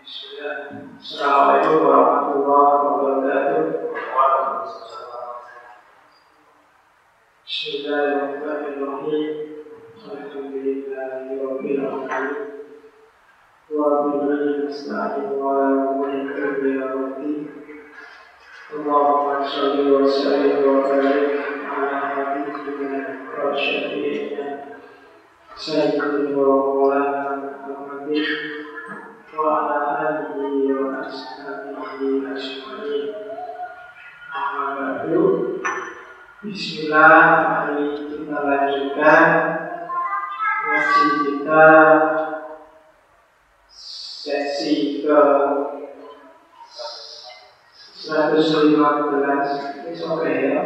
Assalamualaikum warahmatullahi wabarakatuh. Bismillahirrahmanirrahim. Alhamdulillahirabbil alamin. Wa bihi nasta'in wa bihi Allahumma shalli wa sallim wa barik ala nabiyyina wa syafi'ina sayyidina wa maulana Muhammadin wa ala alihi wa ashabihi ajma'in. Amma ba'du. Bismillah, mari kita lanjutkan ngaji kita sesi ke 115. Ini sampai ya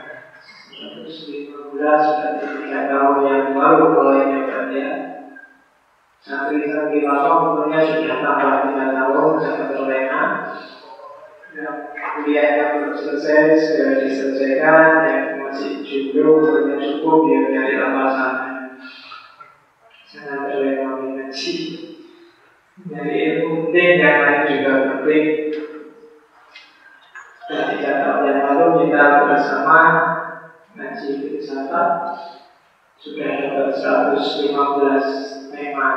115 berarti 3 tahun yang baru mulainya berarti ya. Santri-santri lama umurnya sudah tambah 3 tahun sangat terlena. Kuliahnya belum selesai, segera diselesaikan. Yang masih jomblo umurnya cukup, dia mencari alasan. Sangat terlena mengaji. Jadi ilmu penting, yang lain juga penting. Dan 3 tahun yang lalu kita bersama ngaji filsafat sudah dapat 115 tema.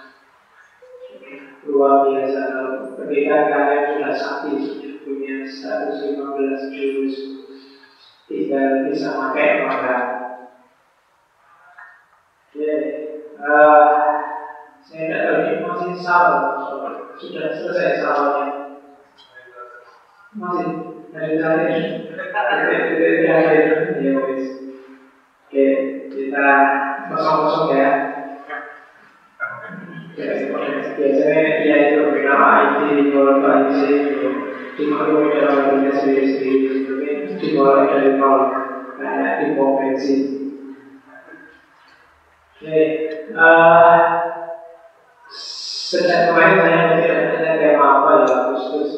Luar biasa. Ketika kalian sudah sakti, sudah punya 115 jurus, tinggal bisa pakai maka. Saya tidak tahu ini masih salah, sudah selesai salahnya. Masih dari tadi ya wis. Oke, kita kosong-kosong ya. Biasanya dia itu bernama IT, dimulai IC, dimulai dalam dunia sendiri-sendiri, dimulai dari nol, kayak di pom bensin. Oke, sejak kemarin saya tidak ada tema apa ya khusus.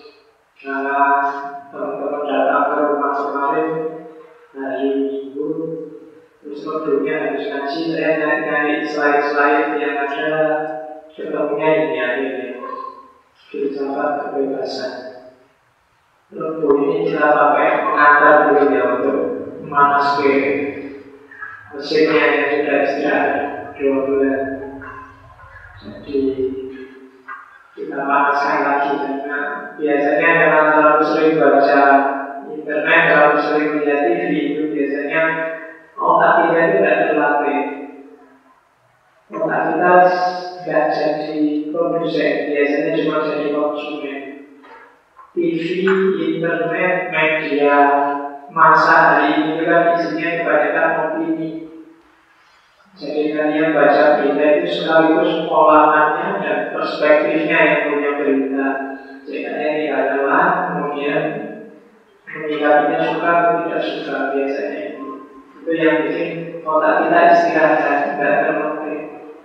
Teman-teman datang ke rumah kemarin hari Minggu, terus sebelumnya habis ngaji saya nyari slide-slide yang ada ketemunya ini akhirnya filsafat kebebasan. Lalu ini kita pakai pengantar dulu ya untuk memanaski mesinnya yang sudah istirahat 2 bulan. Jadi kita panaskan lagi karena biasanya karena terlalu sering baca internet, terlalu sering lihat TV itu biasanya otak kita tidak terlatih. Otak kita tidak jadi produsen, biasanya cuma jadi konsumen. TV, internet, media masa hari ini kan isinya kebanyakan opini. Jadi kalian baca berita itu sekaligus olahannya dan perspektifnya yang punya berita. Jadi ini adalah kemudian menyikapinya suka atau tidak suka biasanya itu yang bikin otak kita istirahat, tidak terlatih.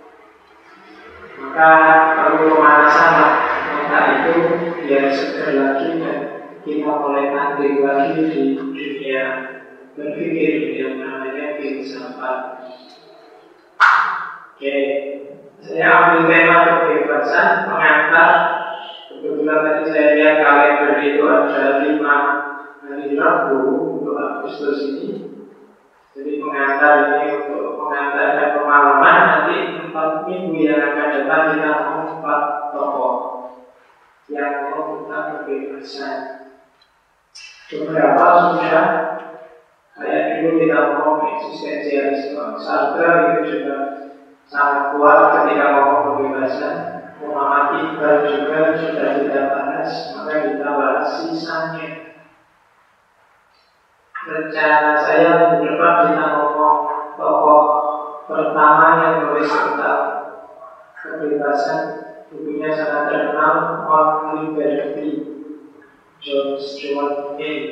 Maka perlu pemanasan otak itu biar segar lagi dan kita mulai aktif lagi di dunia berpikir yang namanya filsafat. Oke, saya ambil tema kebebasan pengantar. Kebetulan tadi saya lihat kalender itu ada 5 hari Rabu untuk Agustus ini. Jadi pengantar ini untuk mengantarkan pengalaman. Nanti 4 minggu yang akan datang kita mau 4 tokoh yang mau tentang kebebasan. Beberapa sudah kayak dulu kita mau eksistensialisme. Sartre itu juga sangat kuat ketika ngomong kebebasan. Muhammad Iqbal juga sudah kita bahas, maka kita bahas sisanya. Rencana saya minggu depan kita ngomong tokoh pertama yang menulis tentang kebebasan. Bukunya sangat terkenal, On Liberty, John Stuart Mill.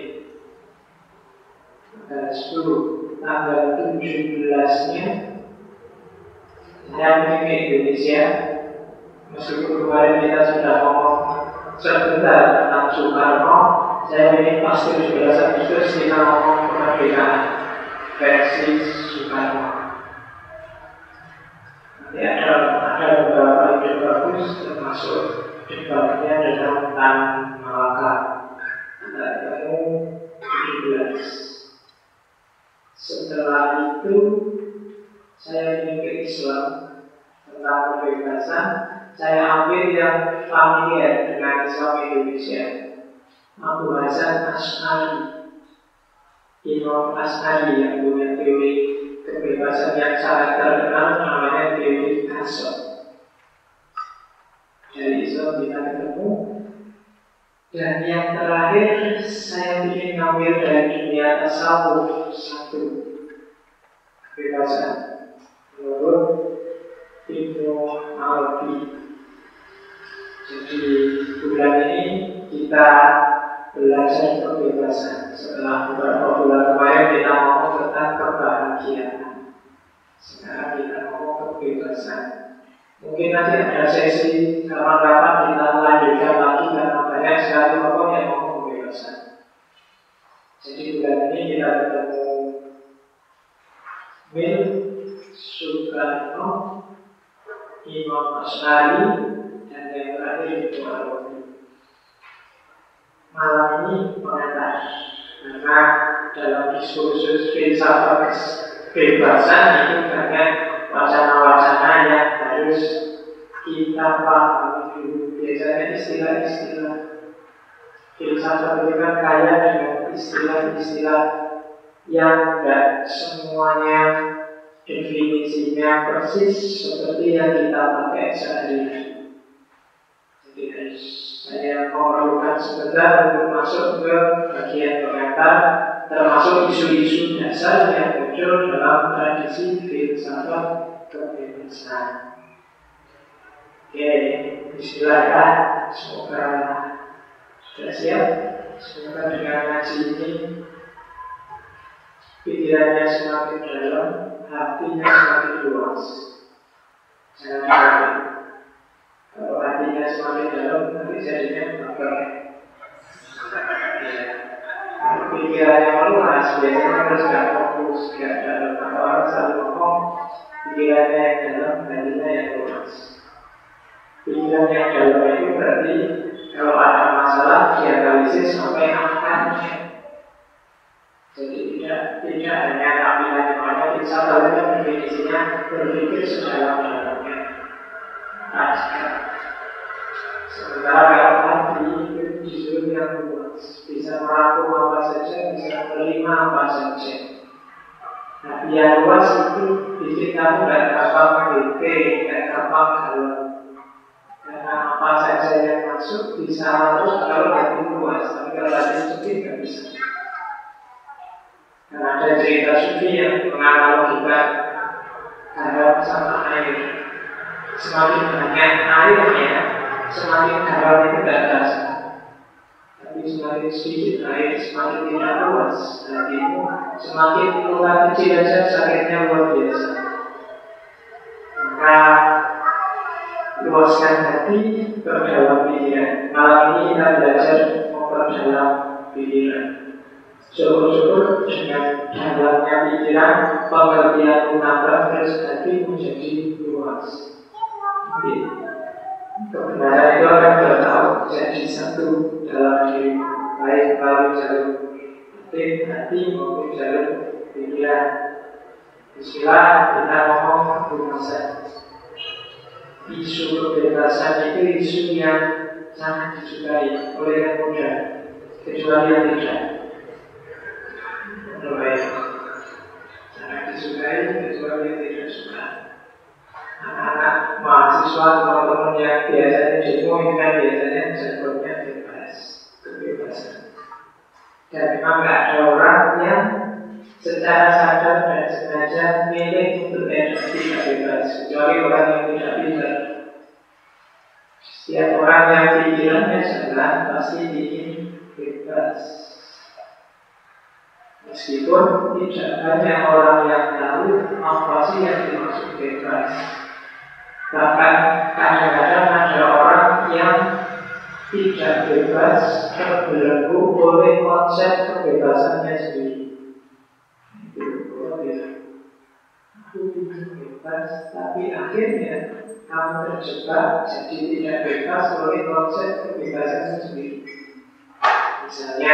Tanggal 17-nya saya mungkin ke Indonesia. Meskipun kemarin kita sudah ngomong sebentar tentang Soekarno, saya ingin pasti 17 Agustus kita ngomong kemerdekaan versi Soekarno. Nanti ada beberapa ide bagus termasuk debatnya tentang Malaka kamu 17. Setelah itu saya ingin ke Islam tentang kebebasan. Saya ambil yang familiar dengan Islam Indonesia, Abu Hasan Asy'ari, Imam Asy'ari yang punya teori kebebasan yang sangat terkenal, namanya teori Kasot. Dari Islam kita ketemu. Dan yang terakhir saya ingin ngambil dari dunia tasawuf satu, kebebasan menurut Ibnu Arabi. Jadi bulan ini kita belajar kebebasan. Setelah beberapa bulan kemarin kita ngomong tentang kebahagiaan, sekarang kita ngomong kebebasan. Mungkin nanti ada sesi kapan-kapan kita lanjutkan lagi karena banyak sekali tokoh yang ngomong kebebasan. Jadi bulan ini kita ketemu Mil Sukarno, Imam Asy'ari, dan yang terakhir Ibnu Arabi. Malam ini mengantar karena dalam diskursus filsafat kebebasan itu banyak wacana-wacana yang harus kita pahami dulu. Biasanya istilah-istilah filsafat itu kan kaya dengan istilah-istilah yang tidak semuanya definisinya persis seperti yang kita pakai sehari-hari. Jadi saya memerlukan sebentar untuk masuk ke bagian pengantar, termasuk isu-isu dasar yang muncul dalam tradisi filsafat kebebasan. Oke, bismillah ya. Semoga sudah siap. Semoga dengan ngaji ini pikirannya semakin dalam, hatinya semakin luas. Jangan takut. Kalau hatinya semakin dalam, nanti jadinya bakal. Kalau pikirannya meluas, biasanya harus gak fokus, gak dalam. Kalau orang selalu ngomong, pikirannya yang dalam, hatinya yang luas. Pikiran yang dalam itu berarti kalau ada masalah, dianalisis sampai akarnya. Jadi tidak hanya tampilan yang banyak, filsafat itu definisinya berpikir sedalam-dalamnya. Sementara kalau hati itu justru yang luas, bisa merangkum apa saja, bisa menerima apa saja. Hati yang luas itu bikin kamu gak gampang bete, gak gampang galau. Karena apa saja yang masuk bisa masuk kalau hati luas, tapi kalau hati sempit gak bisa. Karena ada cerita sufi yang menganalogikan garam sama air. Semakin banyak airnya, semakin garam itu tidak terasa. Tapi semakin sedikit air, semakin tidak luas hatimu, semakin luka kecil saja sakitnya luar biasa. Maka luaskan hati, perdalam pikiran. Malam ini kita belajar memperdalam pikiran. Syukur-syukur dengan dalamnya pikiran, pengertian menambah, terus hati menjadi luas. Kebenaran itu akan bertaut jadi satu dalam diri, baik melalui jalur hati maupun jalur pikiran. Bismillah, kita ngomong kebebasan. Isu kebebasan itu isu yang sangat disukai oleh yang muda, kecuali yang tidak. Baik, sangat disukai kecuali yang tidak suka. Anak-anak mahasiswa, teman-teman yang biasanya demo itu kan biasanya jadwalnya bebas, kebebasan. Dan memang tidak ada orang yang secara sadar dan sengaja milih untuk tidak bebas, kecuali orang yang tidak pintar. Setiap orang yang pikirannya jalan pasti ingin bebas. Meskipun tidak banyak orang yang tahu apa sih yang dimaksud bebas. Bahkan kadang-kadang ada orang yang tidak bebas terbelenggu oleh konsep kebebasannya sendiri. Itu bebas, tapi akhirnya kamu terjebak jadi tidak bebas oleh konsep kebebasan sendiri. Misalnya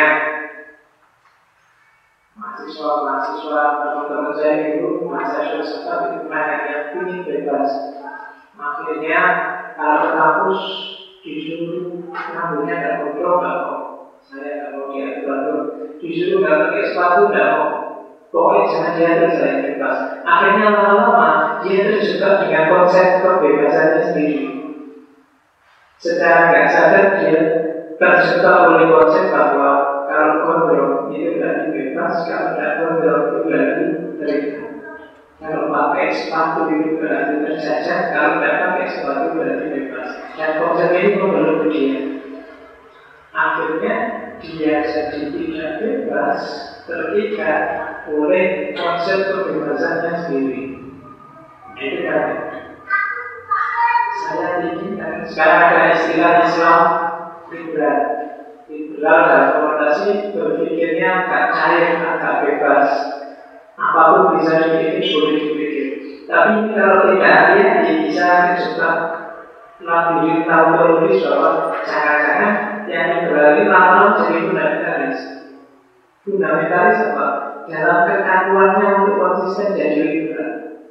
mahasiswa teman-teman saya dulu masa filsafat itu banyak yang ingin bebas. Akhirnya kalau kampus disuruh rambutnya nggak gondrong, nggak mau. Saya nggak mau diatur-atur. Disuruh nggak pakai sepatu, nggak mau. Pokoknya jangan diatur, saya bebas. Akhirnya lama-lama dia terjebak dengan konsep kebebasannya sendiri. Secara nggak sadar dia terjebak oleh konsep bahwa kalau gondrong itu berarti bebas, kalau tidak gondrong itu berarti terikat. Kalau pakai sepatu itu berarti terjajah, kalau tidak pakai sepatu berarti bebas. Dan konsep ini membelenggu dia. Akhirnya dia jadi tidak bebas, terikat oleh konsep kebebasannya sendiri. Itu kan saya inginkan. Sekarang ada istilah Islam liberal. Liberal dalam konotasi berpikirnya agak cair, agak bebas. Apapun bisa dipikir, boleh dipikir. Tapi kalau tidak hati-hati bisa terjebak labirin tautologis bahwa jangan-jangan yang liberal ini lama-lama jadi fundamentalis. Fundamentalis apa? Dalam kekakuannya untuk konsisten jadi liberal.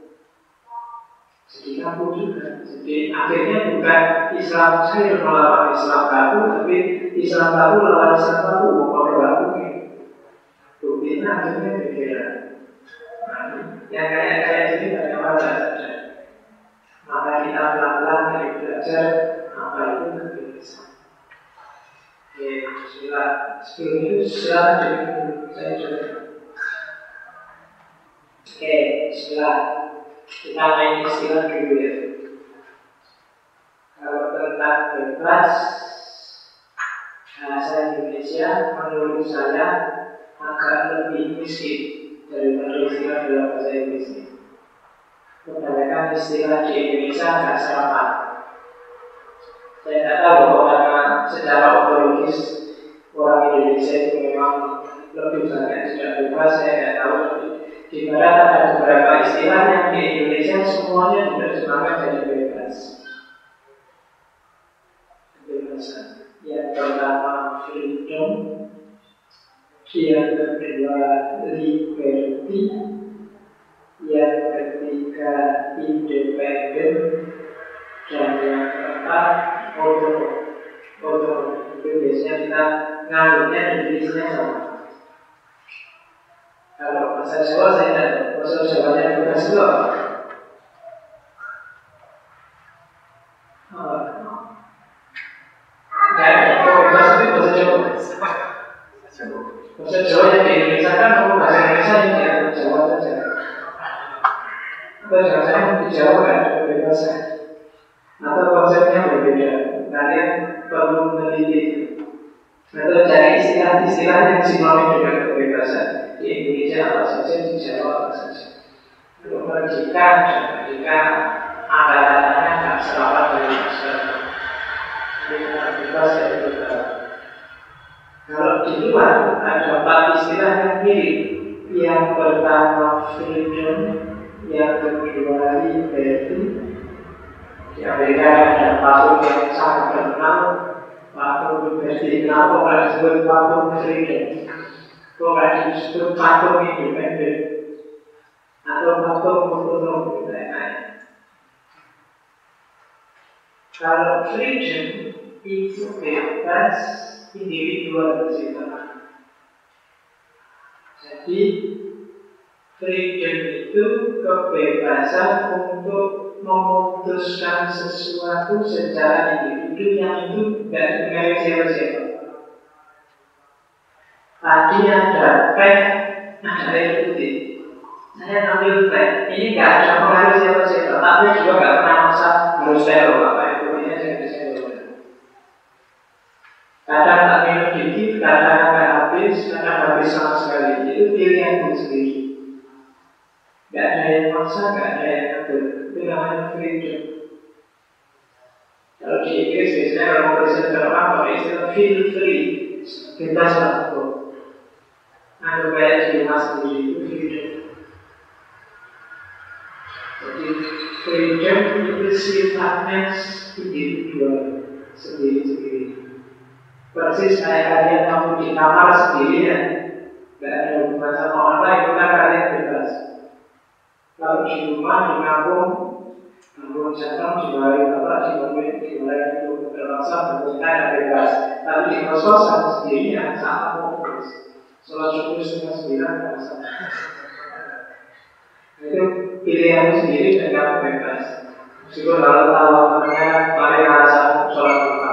Jadi kaku juga. Jadi akhirnya bukan Islam cair melawan Islam kaku, tapi Islam kaku lawan Islam kaku. Kalau kaku buktinya akhirnya berbeda. Yang kayak gini banyak orang tidak sadar. Maka kita pelan-pelan dari belajar apa itu kebebasan. Oke, bismillah. Sebelum itu silakan dengar dulu. Saya coba. Oke, bismillah. Kita main istilah dulu ya. Kalau tentang bebas, bahasa Indonesia menurut saya agak lebih miskin daripada istilah dalam bahasa Inggris. Kebanyakan istilah di Indonesia agak sama. Saya tidak tahu karena secara ontologis orang Indonesia itu memang lebih banyak tidak bebas. Saya tidak tahu. Di barat ada beberapa istilah yang di Indonesia semuanya diterjemahkan jadi bebas. Kebebasan. Yang pertama freedom, yang kedua liberty, yang ketiga independen, dan yang keempat autonomy. Itu biasanya kita nganggapnya definisinya sama. Kalau bahasa Jawa saya tidak tahu. Bahasa Jawanya bebas itu apa? Tidak ada. Kalau bebas itu bahasa Jawa. Bahasa Jawa yang di Indonesia kan mau bahasa Indonesia yang di Jawa saja. Atau jangan-jangan di Jawa kan ada kebebasan. Atau konsepnya berbeda. Kalian perlu meneliti. Atau cari istilah-istilah yang sinonim dengan kebebasan. Di Indonesia apa saja, di Jawa apa saja. Untuk merdeka ada katanya nggak serapat dari masyarakat. Jadi bebas dari beberapa. Kalau di luar ada 4 istilah yang mirip. Yang pertama freedom, yang kedua liberty. Di Amerika ada patung yang sangat terkenal, patung liberty. Kenapa kalau disebut patung freedom? Kalau disebut patung independen atau patung otonom lain-lain. Kalau freedom itu bebas individual bersifat. Jadi freedom itu kebebasan untuk memutuskan sesuatu secara individu yang itu tidak dipengaruhi siapa-siapa. Tadi ada pen, ada air putih. Saya ambil pen, ini nggak ada pengaruh siapa-siapa. Tapi juga nggak pernah maksa harus saya loh apa air putihnya jangan saya loh. Kadang tak minum dikit, kadang akan habis, kadang habis sama sekali. Itu pilihanku sendiri. Nggak ada yang maksa, nggak ada yang ngatur. Itu namanya freedom. Kalau di Inggris biasanya kalau mau presenter apa istilah feel free, bebas lah. Aku kayak di rumah sendiri itu freedom. Jadi Freedom itu sifatnya individual, sendiri-sendiri. Persis kayak kalian kamu di kamar sendirian, gak ada hubungan sama orang lain, bukan kalian bebas. Kalau di rumah, di kampung jatuh, dimarahi bapak, dimarahi itu terpaksa, berbuka, bebas. Tapi di kos-kos sama sendirian, sama fokus. Sholat syukur semua 9, gak masalah. Itu pilihan sendiri dan kamu bebas. Meskipun kalau tahu namanya paling rasa sholat duha.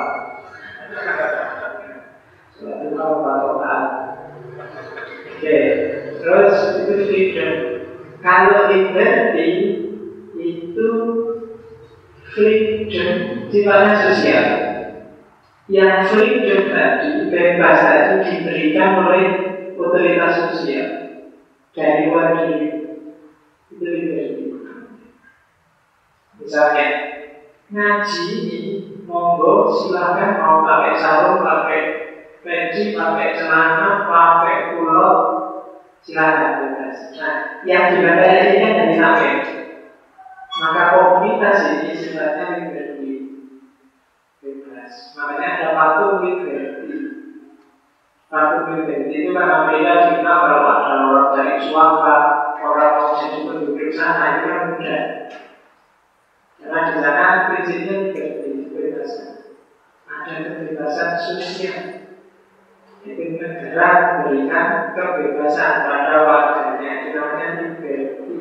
Sholat duha patokan. Oke, terus itu freedom. Kalau liberty itu freedom sifatnya sosial. Yang freedom tadi, bebas tadi diberikan oleh otoritas sosial dari luar diri. Itu liberty. Misalnya ngaji ini, monggo silakan mau pakai sarung, pakai peci, pakai celana, pakai kulot, silakan bebas. Nah, yang dibaca ini kan dari nabi. Maka komunitas ini sifatnya liberty, bebas. Makanya ada patung liberty. Patung liberty itu kan beda kita kalau ada orang dari swasta, orang mau jadi penduduk sana itu kan mudah. Karena di sana prinsipnya liberty, kebebasan. Ada kebebasan sosial. Itu negara memberikan kebebasan pada warganya, itu namanya liberty.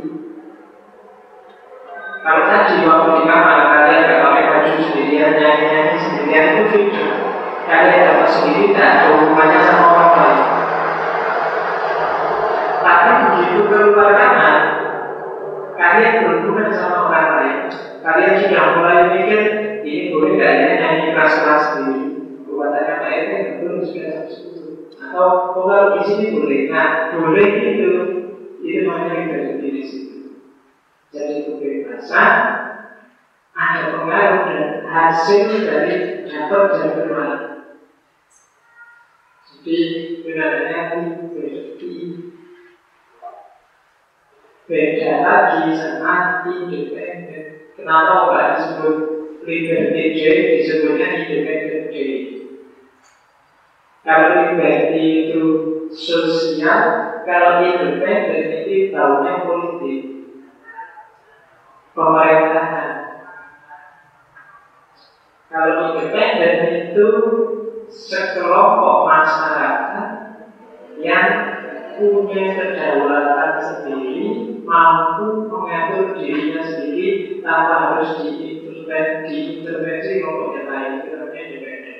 Kalau tadi waktu di kamar kalian gak pakai baju sendirian, nyanyi sendirian, itu freedom. Kalian dapat sendiri, tak ada hubungannya sama orang lain. Tapi begitu keluar kamar, kalian berhubungan sama orang lain. Kalian sudah mulai mikir, ini boleh gak ya nyanyi keras-keras sendiri? Buatannya Pak RT betul sudah sesuatu. Atau kalau di sini boleh. Nah, boleh itu namanya liberty di situ. Jadi kebebasan ada pengaruh dan hasil dari dapat dan bermain. Jadi benarnya liberty beda lagi sama independen. Kenapa nggak disebut liberty day, disebutnya independent day? Kalau liberty itu sosial, kalau independen itu tahunya politik, pemerintahan. Kalau independen itu sekelompok masyarakat yang punya kedaulatan sendiri, mampu mengatur dirinya sendiri tanpa harus diintervensi kelompok yang lain. Itu namanya independen.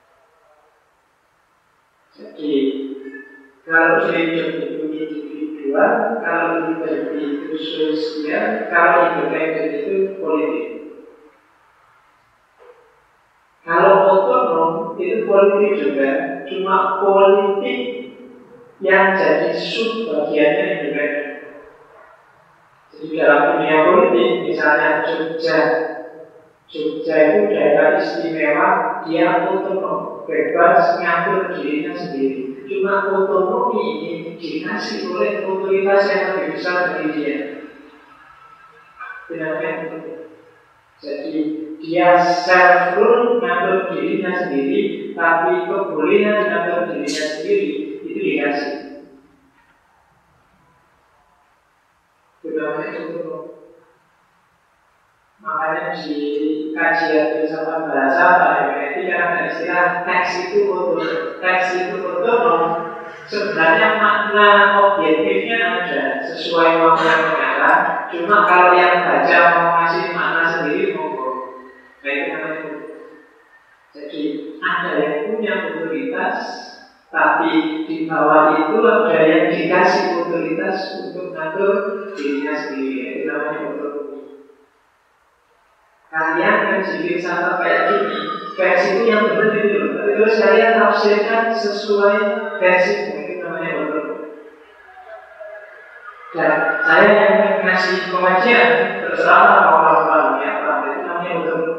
Jadi kalau freedom itu individual, kalau liberty itu sosial, kalau independen itu politik. Kalau otonom itu politik juga, cuma politik yang jadi subbagiannya independen. Jadi dalam dunia politik, misalnya Jogja itu daerah istimewa, dia otonom, bebas ngatur dirinya sendiri. Cuma otonomi ini dikasih oleh otoritas yang lebih besar dari dia. Jadi dia self-rule, ngatur dirinya sendiri, tapi kebolehan ngatur dirinya sendiri itu dikasih. Itu namanya otonom. Makanya di kajian filsafat bahasa pada MIT kan ada istilah teks itu otonom. Teks itu otonom. Sebenarnya makna objektifnya ada sesuai makna yang mengarang. Cuma kalau yang baca mau ngasih makna sendiri monggo. Nah itu namanya otonom. Jadi ada yang punya otoritas, tapi di bawah itu ada yang dikasih otoritas untuk ngatur dirinya sendiri. Itu namanya otonom. Kalian kan jadi filsafat kayak gini, versi itu yang benar itu. Terus kalian tafsirkan sesuai versi itu namanya otonom. Dan saya yang ngasih pengajian terserah mau melakukan apa, itu namanya otonom.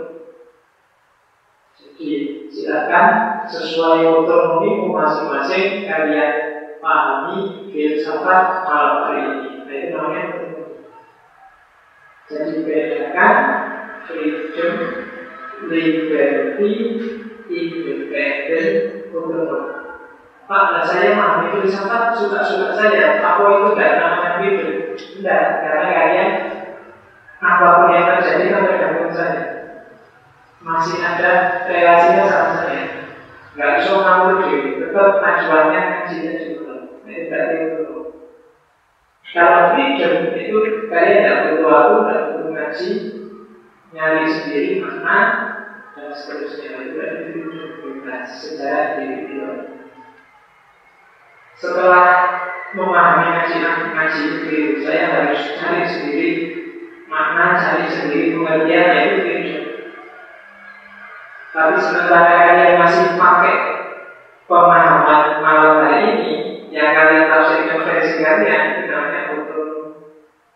Jadi silakan sesuai otonomi masing-masing kalian pahami filsafat malam hari ini. Nah itu namanya otonom. Jadi bedakan freedom, liberty, independent, autonomy. Pak, saya memahami tulisan Pak suka-suka saja. Apa itu tidak namanya freedom? Tidak, karena kalian apapun yang terjadi kan tergantung saya. Masih ada relasinya sama saya. Nggak bisa ngawur diri, tetap acuannya ngajinya juga. Ini berarti itu. Kalau freedom itu kalian tidak butuh aku, tidak butuh ngaji, nyari sendiri makna dan seterusnya. Itu berarti freedom bebas secara individual. Setelah memahami ngaji itu, saya harus cari sendiri makna, cari sendiri pengertian, itu freedom. Tapi sementara kalian masih pakai pemahaman malam hari ini, yang kalian tafsirkan versi kalian, itu namanya autonomy.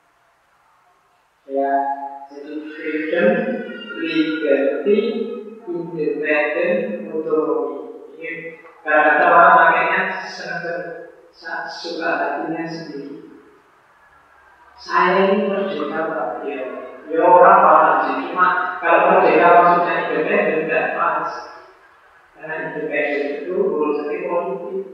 Ya, jadi freedom, liberty, independent, autonomy. Ini kata-kata orang makanya sangat suka hatinya sendiri. Saya ini merdeka Pak, ya orang paham sih. Cuma kalau merdeka maksudnya independen tidak pas. Karena independen itu urusannya politik.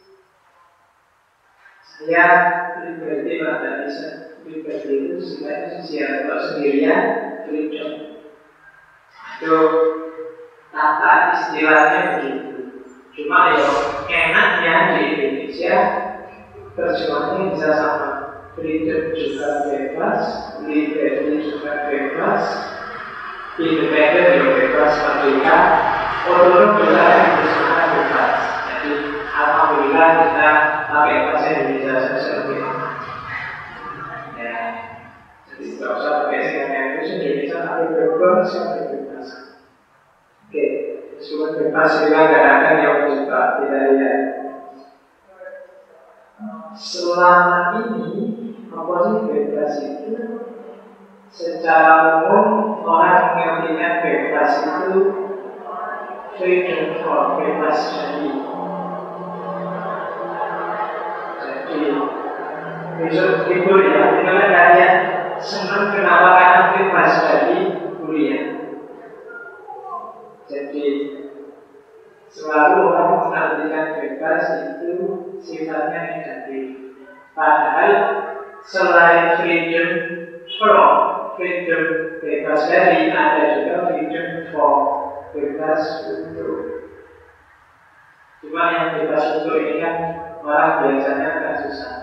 Saya liberty tidak bisa. Liberty itu sebenarnya sosial. Kalau sendirian, freedom. Itu tata istilahnya begitu. Cuma ya enaknya di Indonesia terjemahannya bisa sama. Freedom juga bebas, liberty juga bebas, independen juga bebas, merdeka, otonom juga bisa bebas. Jadi alhamdulillah kita pakai bahasa Indonesia seperti itu. Ya, jadi tidak usah pakai bahasa Indonesia, tapi bebas, bebas. Oke, semua bebas juga kadang-kadang yang suka kita lihat. Selama ini apa sih bebas itu? Secara umum orang mengartikan bebas itu freedom for bebas dari. Jadi besok libur ya, dimana kalian senang kenapa karena bebas dari kuliah. Jadi selalu orang mengartikan bebas itu sifatnya negatif. Padahal selain freedom from, freedom bebas dari, ada juga freedom for, bebas untuk. Cuma yang bebas untuk ini kan orang biasanya agak susah.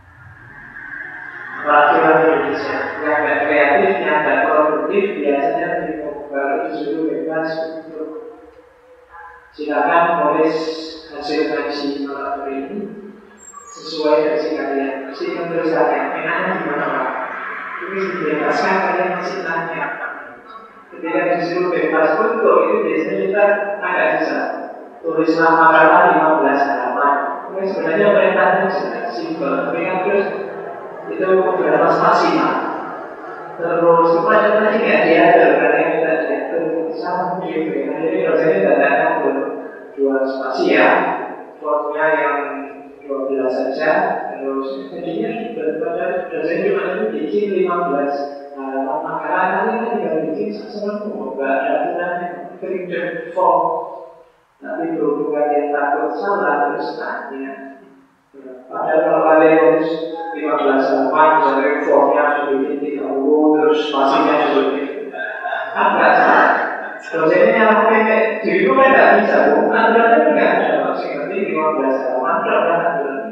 Orang Indonesia yang agak kreatif, yang agak produktif, biasanya baru disuruh bebas untuk. Silakan tulis hasil ngaji malam hari ini sesuai versi kalian. Mesti menulis kalian, enaknya gimana Pak? Ini dibebaskan, kalian masih tanya. Ketika disuruh bebas untuk, itu biasanya kita agak susah. Tulislah makalah 15 halaman. Ini sebenarnya perintahnya sudah simpel, tapi kan terus itu beberapa spasial. Terus supaya tadi nggak diatur, karena kita diatur sama gitu. Jadi dosennya tidak atur 2 spasial, formnya yang 12 saja, terus jadinya daripada dosen cuma bikin 15 makalah, nanti kita tinggal bikin sesuatu, nggak ada aturannya, freedom for. Tapi berhubungan yang takut salah terus tanya. Padahal kalau kalian nulis 15 halaman, misalnya formnya sudah bikin 30, terus spasinya sudah bikin, kan nggak salah. Dosennya nyala pendek, diriku kan nggak bisa, aturannya nggak ada. Masih ngerti 15 halaman, berapa aturannya?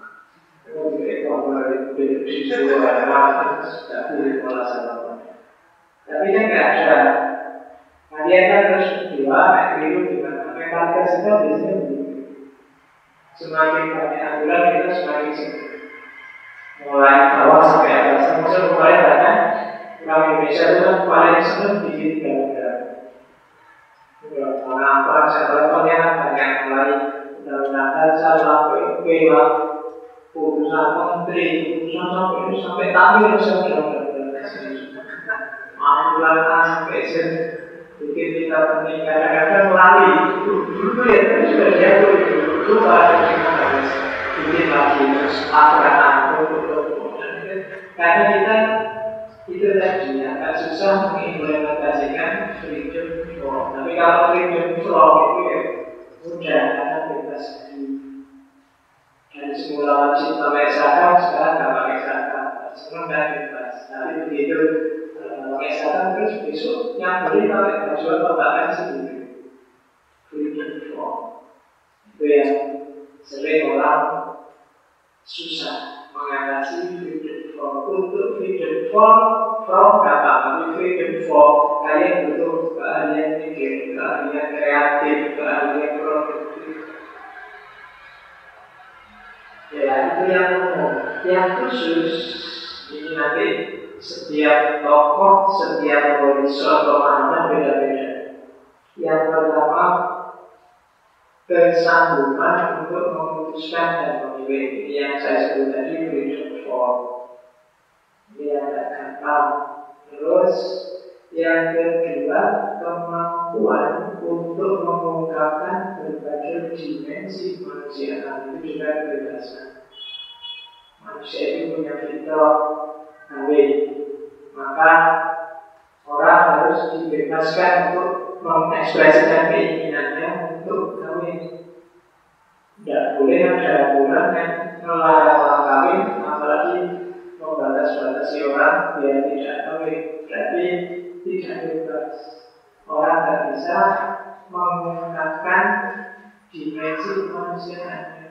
Tapi kan nggak ada. Kalian kan terus berdua, naik dulu gimana? Memang kita biasanya begitu. Semakin banyak aturan kita semakin sempit. Mulai bawah sampai atas. Maksudnya mulai banyak orang Indonesia itu kan paling senang bikin undang-undang. Mengapa levelnya kan banyak, mulai undang-undang dasar, KPUP, putusan menteri, putusan sampai tampil sampai undang-undang. Ambulan sampai bikin kita penting, kadang-kadang lari. Dulu ya itu sudah jatuh itu ada kita harus bikin lagi terus aturan karena kita itu tadi agak susah mengimplementasikan freedom from. Tapi kalau freedom from itu ya mudah karena bebas dari semula wajib pakai zakat, sekarang nggak pakai zakat, semua kan bebas. Tapi begitu pakai zakat terus besok yang boleh pakai baju apa pakai sendiri. Freedom from itu yang sering orang susah mengatasi freedom from. Untuk freedom from kata tapi freedom for kalian butuh keahlian pikir, keahlian kreatif, keahlian produktif. Ya itu yang umum. Yang khusus ini nanti setiap tokoh, setiap horizon pemahaman beda-beda. Yang pertama kesanggupan untuk memutuskan dan memilih. Ini yang saya sebut tadi freedom for. Ini yang tidak gampang. Terus yang kedua kemampuan untuk mengungkapkan berbagai dimensi manusia. Itu juga kebebasan. Manusia itu punya fitrah kawin, maka orang harus dibebaskan untuk mengekspresikan keinginannya untuk kawin. Tidak boleh ada aturan yang melarang orang kawin, apalagi membatas-batasi orang biar tidak kawin. Berarti tidak bebas. Orang tidak bisa mengungkapkan dimensi kemanusiaannya.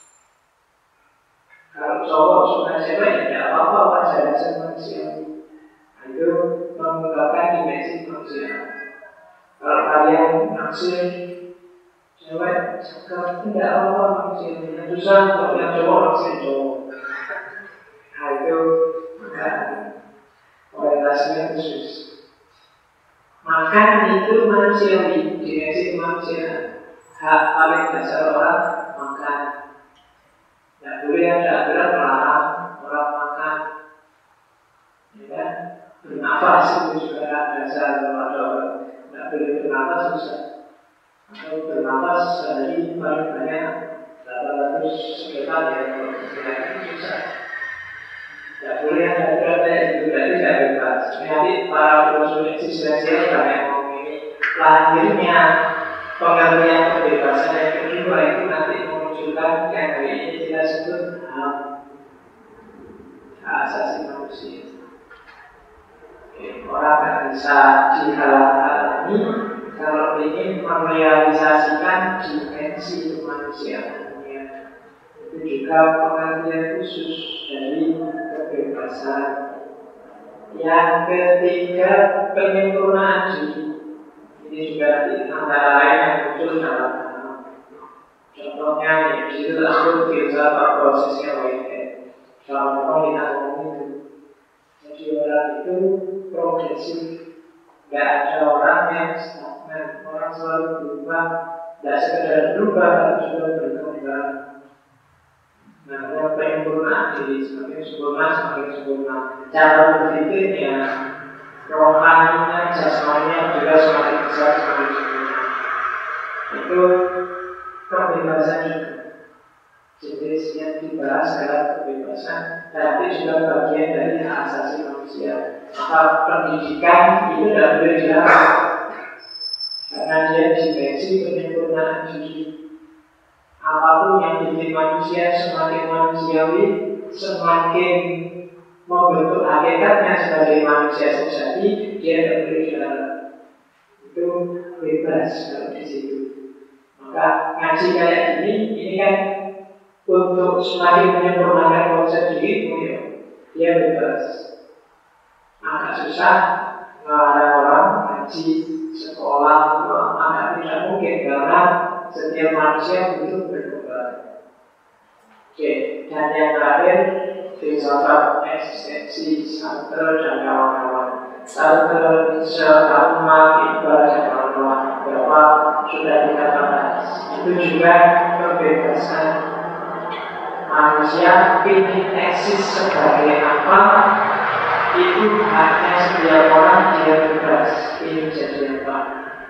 Kalau cowok suka cewek ya tidak apa-apa, wajar aja manusiawi. Itu mengungkapkan dimensi kemanusiaan. Kalau kalian naksir cewek cakep, tidak apa-apa manusiawi. Yang susah kalau yang cowok naksir cowok. Nah itu bukan orientasinya khusus. Makan itu manusiawi, dimensi kemanusiaan. Hak paling dasar orang makan. Tidak boleh ada aturan melarang orang makan. Ya kan? Bernafas itu juga hak dasar kalau ada orang. Tidak boleh bernafas susah. Atau bernafas sehari paling banyak 800 sekitar ya, kalau itu susah. Tidak boleh ada aturan kayak itu, berarti tidak bebas. Nanti para filosof eksistensial banyak ngomong ini. Lahirnya pengertian kebebasan yang kedua itu nanti memunculkan yang hari ini kita sebut HAM, hak asasi manusia. Orang tidak bisa dihalang-halangi kalau ingin merealisasikan dimensi kemanusiaannya. Itu juga pengertian khusus dari kebebasan. Yang ketiga, penyempurnaan diri. Ini juga antara lain yang muncul dalam contohnya ya, di situ tersebut filsafat prosesnya WTF. Kalau kita ngomong itu, jadi orang itu progresif, tidak ada orang yang stagnan, orang selalu berubah, tidak sekedar berubah, tapi juga berkembang. Nah, yang penyempurnaan diri semakin sempurna. Cara berpikirnya, rohaninya, jasmaninya juga semakin besar, semakin sempurna. Itu kebebasan juga. Jenis yang dibahas adalah kebebasan, tapi juga bagian dari hak asasi manusia. Maka pendidikan itu tidak boleh dilarang, karena dia dimensi penyempurnaan diri. Apapun yang bikin manusia semakin manusiawi, semakin membentuk hakikatnya sebagai manusia sejati, dia tidak boleh dilarang. Itu bebas kalau di situ. Maka ngaji kayak gini, ini kan untuk semakin menyempurnakan konsep dirimu ya, dia bebas. Agak susah ngelarang orang ngaji sekolah, agak tidak mungkin karena setiap manusia butuh berkembang. Oke, dan yang terakhir filsafat eksistensi Sartre dan kawan-kawan. Sartre, Nietzsche, Marx, Iqbal dan kawan-kawan. Berapa sudah kita bahas. Itu juga kebebasan. Manusia ingin eksis sebagai apa, itu hanya setiap orang dia bebas ingin jadi apa.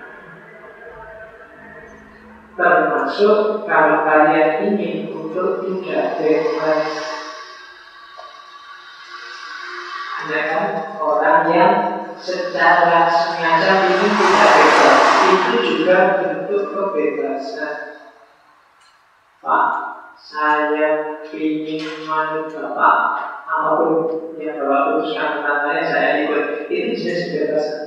Termasuk kalau kalian ingin untuk tidak bebas. Hanya kan orang orang yang secara sengaja ini tidak bebas, itu juga bentuk kebebasan. Pak, saya ingin manut Bapak, apapun yang Bapak putuskan tentang saya ikut, itu jenis kebebasan.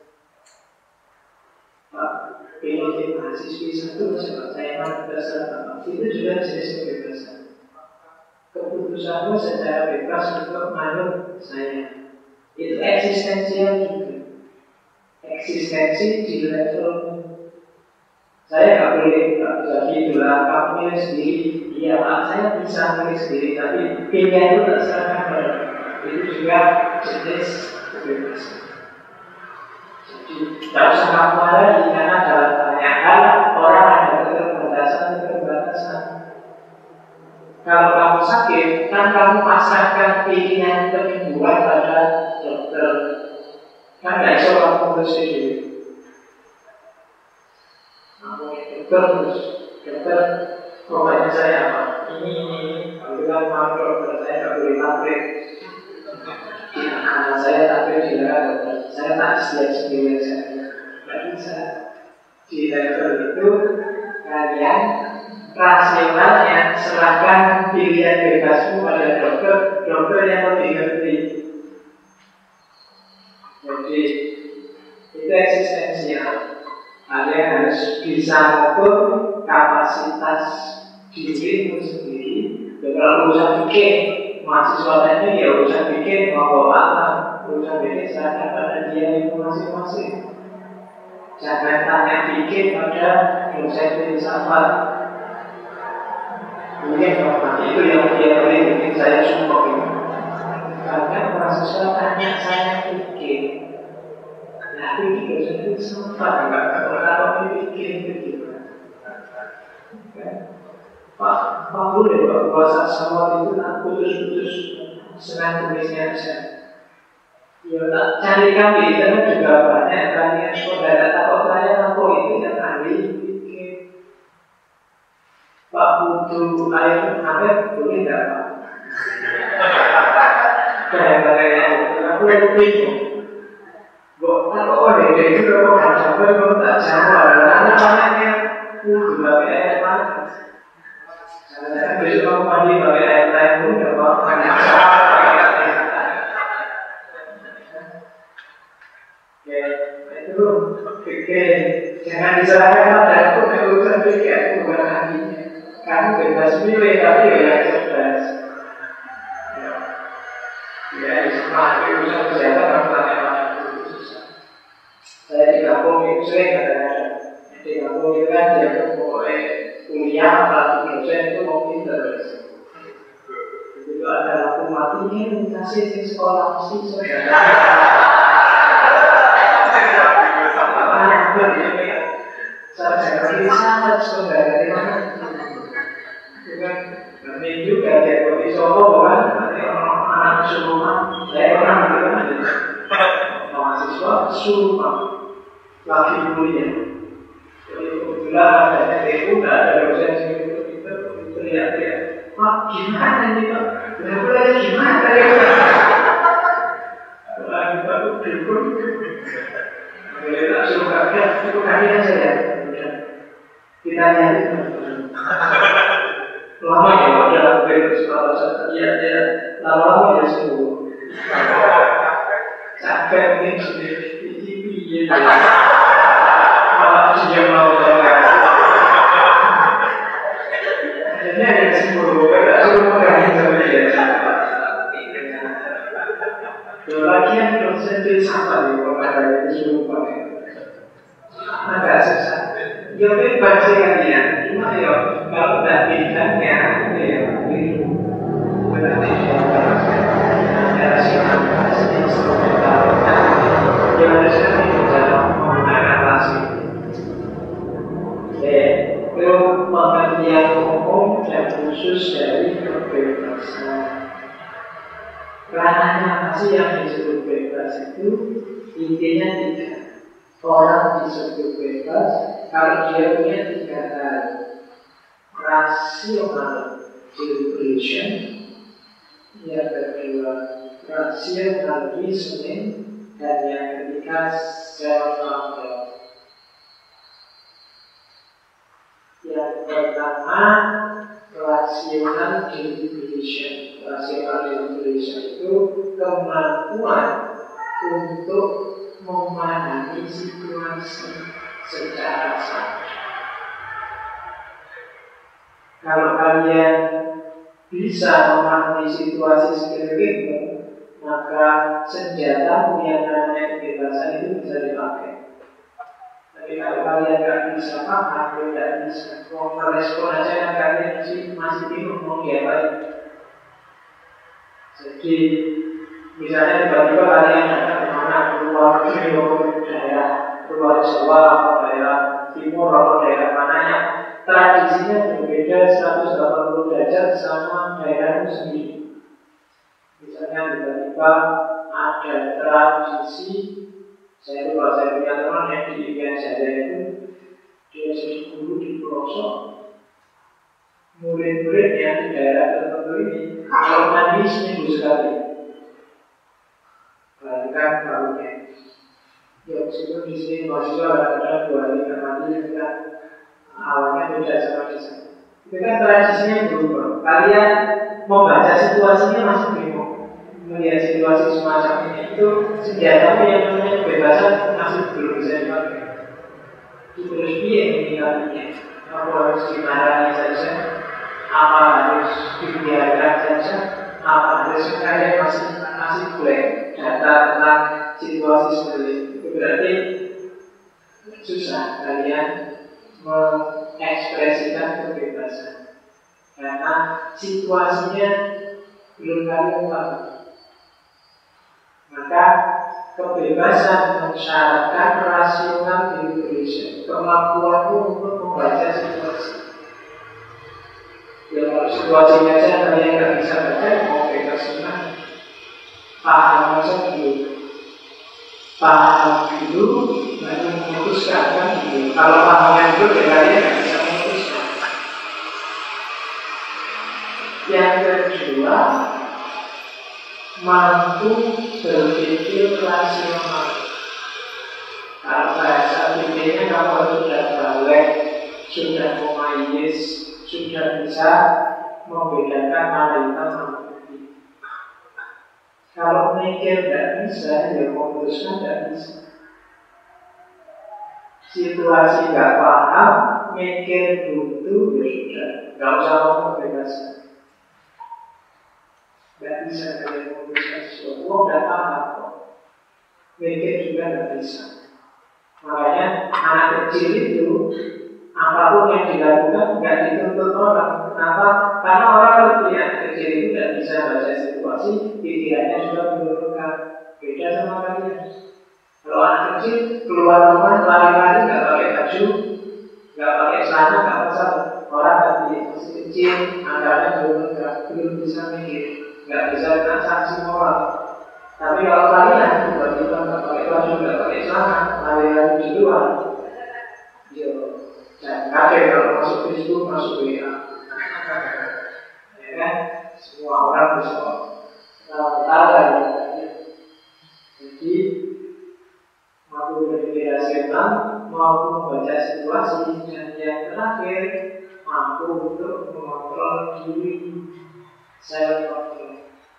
Pak, pilih mahasiswi satu, saya manut dasar Bapak, itu juga jenis kebebasan. Keputusanmu secara bebas untuk manut saya, itu eksistensial juga. Eksistensi di level saya nggak bisa gitulah, kamu milih sendiri. Iya Pak, saya bisa milih sendiri, tapi pilihan itu terserah kamu. Itu juga jenis kebebasan. Jadi tidak usah kamu lagi, karena dalam banyak hal orang ada keterbatasan. Kalau kamu sakit, kan kamu pasrahkan pilihan penyembuhan pada dokter. Kan nggak bisa kamu urus sendiri. Dokter, pokoknya saya apa? Ini, bilang sama dokter, saya nggak boleh tablet. Karena saya tablet dilarang dokter, saya tak siap sendiri saya. Nggak bisa. Di level itu kalian rasionalnya serahkan pilihan bebasmu pada dokter yang lebih ngerti. Jadi itu eksistensial. Kalian harus bisa mengukur kapasitas dirimu sendiri. Kalau urusan bikin mahasiswa ini ya urusan bikin mau apa, urusan bikin serahkan pada dia itu masing-masing. Jangan tanya bikin pada dosen filsafat. Mungkin itu yang dia beri bikin saya sumpah ini. Karena mahasiswa tanya saya bikin. Nah, bikin dosen filsafat enggak kalau bikin begitu. Pak boleh Pak puasa sama itu tak putus-putus senang tulisnya saja. Ya tak cari kami internet juga banyak kalian saudara atau saya aku itu yang ahli bikin. Pak butuh air hangat boleh tidak Pak? Kayak aku yang bingung. Kalau itu kalau nggak sampai kalau tak jawab, karena banyaknya pakai air panas. Saya besok mau mandi pakai air lain pun nggak apa-apa. Itu bikin jangan diserahkan pada aku urusan bikin bukan ahlinya. Kamu bebas milih tapi ya cerdas. Ya semua urusan kesehatan kamu tanya pada aku. Saya di kampung itu sering kadang-kadang. Di kampung itu kan dia boleh kuliah apalagi dosen itu mau pinter. Begitu ada lampu mati ini kasih di sekolah mesti saudara. Sarjana filsafat saudara dari mana? Bukan nanti juga dia di Solo kan, nanti anak Suruman, saya orang itu mahasiswa Suruman lagi kuliah. Jadi kebetulan ada TU, ada dosen itu teriak-teriak, Pak gimana ini Pak? Benar-benar gimana ya? Lagi baru bingung. Boleh tak suruh kakek, itu kalian saja. Kita lihat itu. Lama ya, ada virus kalau saya lihat ya, lama-lama ya sembuh. Sampai mungkin sudah piye-piye. Malah dia mau jalan. Akhirnya ya sembuh, tidak suruh mengalir sama dia. Lagian dosen filsafat ya, kalau ada yang disuruh pakai. Agak susah. Ya bebas sih kalian, cuma ya kalau tidak pilihannya, ya begitu. Berarti ada rasional, pasti instrumental. Yang harusnya itu dalam menggunakan relasi. Itu pengertian umum dan khusus dari kebebasan. Ranahnya apa sih yang disebut bebas itu? Intinya tiga. Orang disebut bebas kalau dia punya tiga hal: rasional deliberation, yang kedua rasional reasoning, Dan yang ketiga, self-control. Yang pertama, rational deliberation. Rational deliberation itu kemampuan untuk memahami situasi secara sadar. Kalau kalian bisa memahami situasi sekelilingmu, maka senjata yang namanya kebebasan itu bisa dipakai. Tapi kalau kalian nggak bisa paham, kalian nggak bisa mau merespon aja, kalian masih bingung mau diapain. Jadi misalnya tiba-tiba kalian datang ke mana, keluar daerah luar Jawa atau daerah timur atau daerah mana yang tradisinya berbeda 180 derajat sama daerahmu sendiri. Misalnya tiba-tiba ada tradisi, saya punya teman yang di Irian Jaya itu, dia jadi guru di pelosok. Murid-murid yang di daerah tertentu ini kalau mandi seminggu sekali. Bahkan barunya. Ya meskipun di sini mahasiswa ada 2 hari mandi, kan awalnya beda sama di sana. Itu kan tradisinya berubah. Kalian membaca situasinya masih bingung. Melihat situasi semacam ini itu senjata yang namanya kebebasan masih belum bisa dipakai. Terus dia yang meninggalkannya. Apa harus dimarahi saja? Apa harus dibiarkan saja? Apa harus kalian masih blank data tentang situasi seperti itu? Berarti susah kalian mengekspresikan kebebasan karena situasinya belum kalian tahu. Maka kebebasan mensyaratkan rasional deliberation, kemampuanmu untuk membaca situasi. Ya kalau situasinya saja kalian nggak bisa baca, mau bebas gimana? Paham saja dulu. Paham dulu, baru memutuskan kan dulu. Kalau pahamnya dulu, ya kalian nggak bisa memutuskan. Yang kedua, mampu berpikir rasional. Kalau bahasa pikirnya kamu sudah balik, sudah memayis, sudah bisa membedakan mana hitam mana putih. Kalau mikir tidak bisa, ya memutuskan tidak bisa. Situasi tidak paham, mikir butuh, ya sudah, tidak usah mau kebebasan. Tidak bisa kalian memutuskan sesuatu, tidak paham kok. Mikir juga tidak bisa. Makanya anak kecil itu apapun yang dilakukan tidak dituntut orang. Kenapa? Karena orang lebih anak kecil itu tidak bisa baca situasi, pikirannya sudah menurunkan. Beda sama kalian. Kalau anak kecil keluar rumah lari-lari nggak pakai baju, nggak pakai celana, nggak masalah. Orang tadi masih kecil, akalnya belum bisa mikir, nggak bisa kena sanksi moral. Tapi kalau kalian tiba-tiba nggak pakai baju, nggak pakai celana, lari-lari di luar, jangan kaget kalau masuk Facebook, masuk WA. Ya kan? Semua orang bisa tahu ya. Jadi mampu berpikir rasional, mampu membaca situasi, dan yang terakhir mampu untuk mengontrol diri, self-control.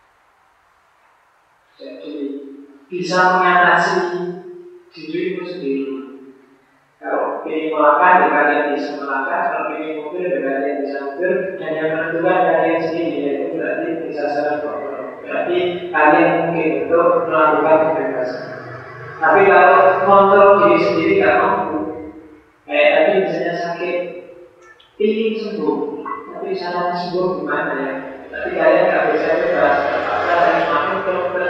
Jadi bisa mengatasi dirimu sendiri. Kalau ingin melangkah, ya kalian bisa melangkah. Kalau ingin mobil, ya kalian bisa mobil. Dan yang menentukan kalian sendiri, yaitu berarti bisa self-control. Berarti kalian mungkin untuk melakukan kebebasan. Tapi kalau kontrol diri sendiri nggak mampu, kayak tadi misalnya sakit, ingin sembuh, tapi cara sembuh gimana ya? Tapi kalian nggak bisa bebas, terpaksa harus masuk ke dokter.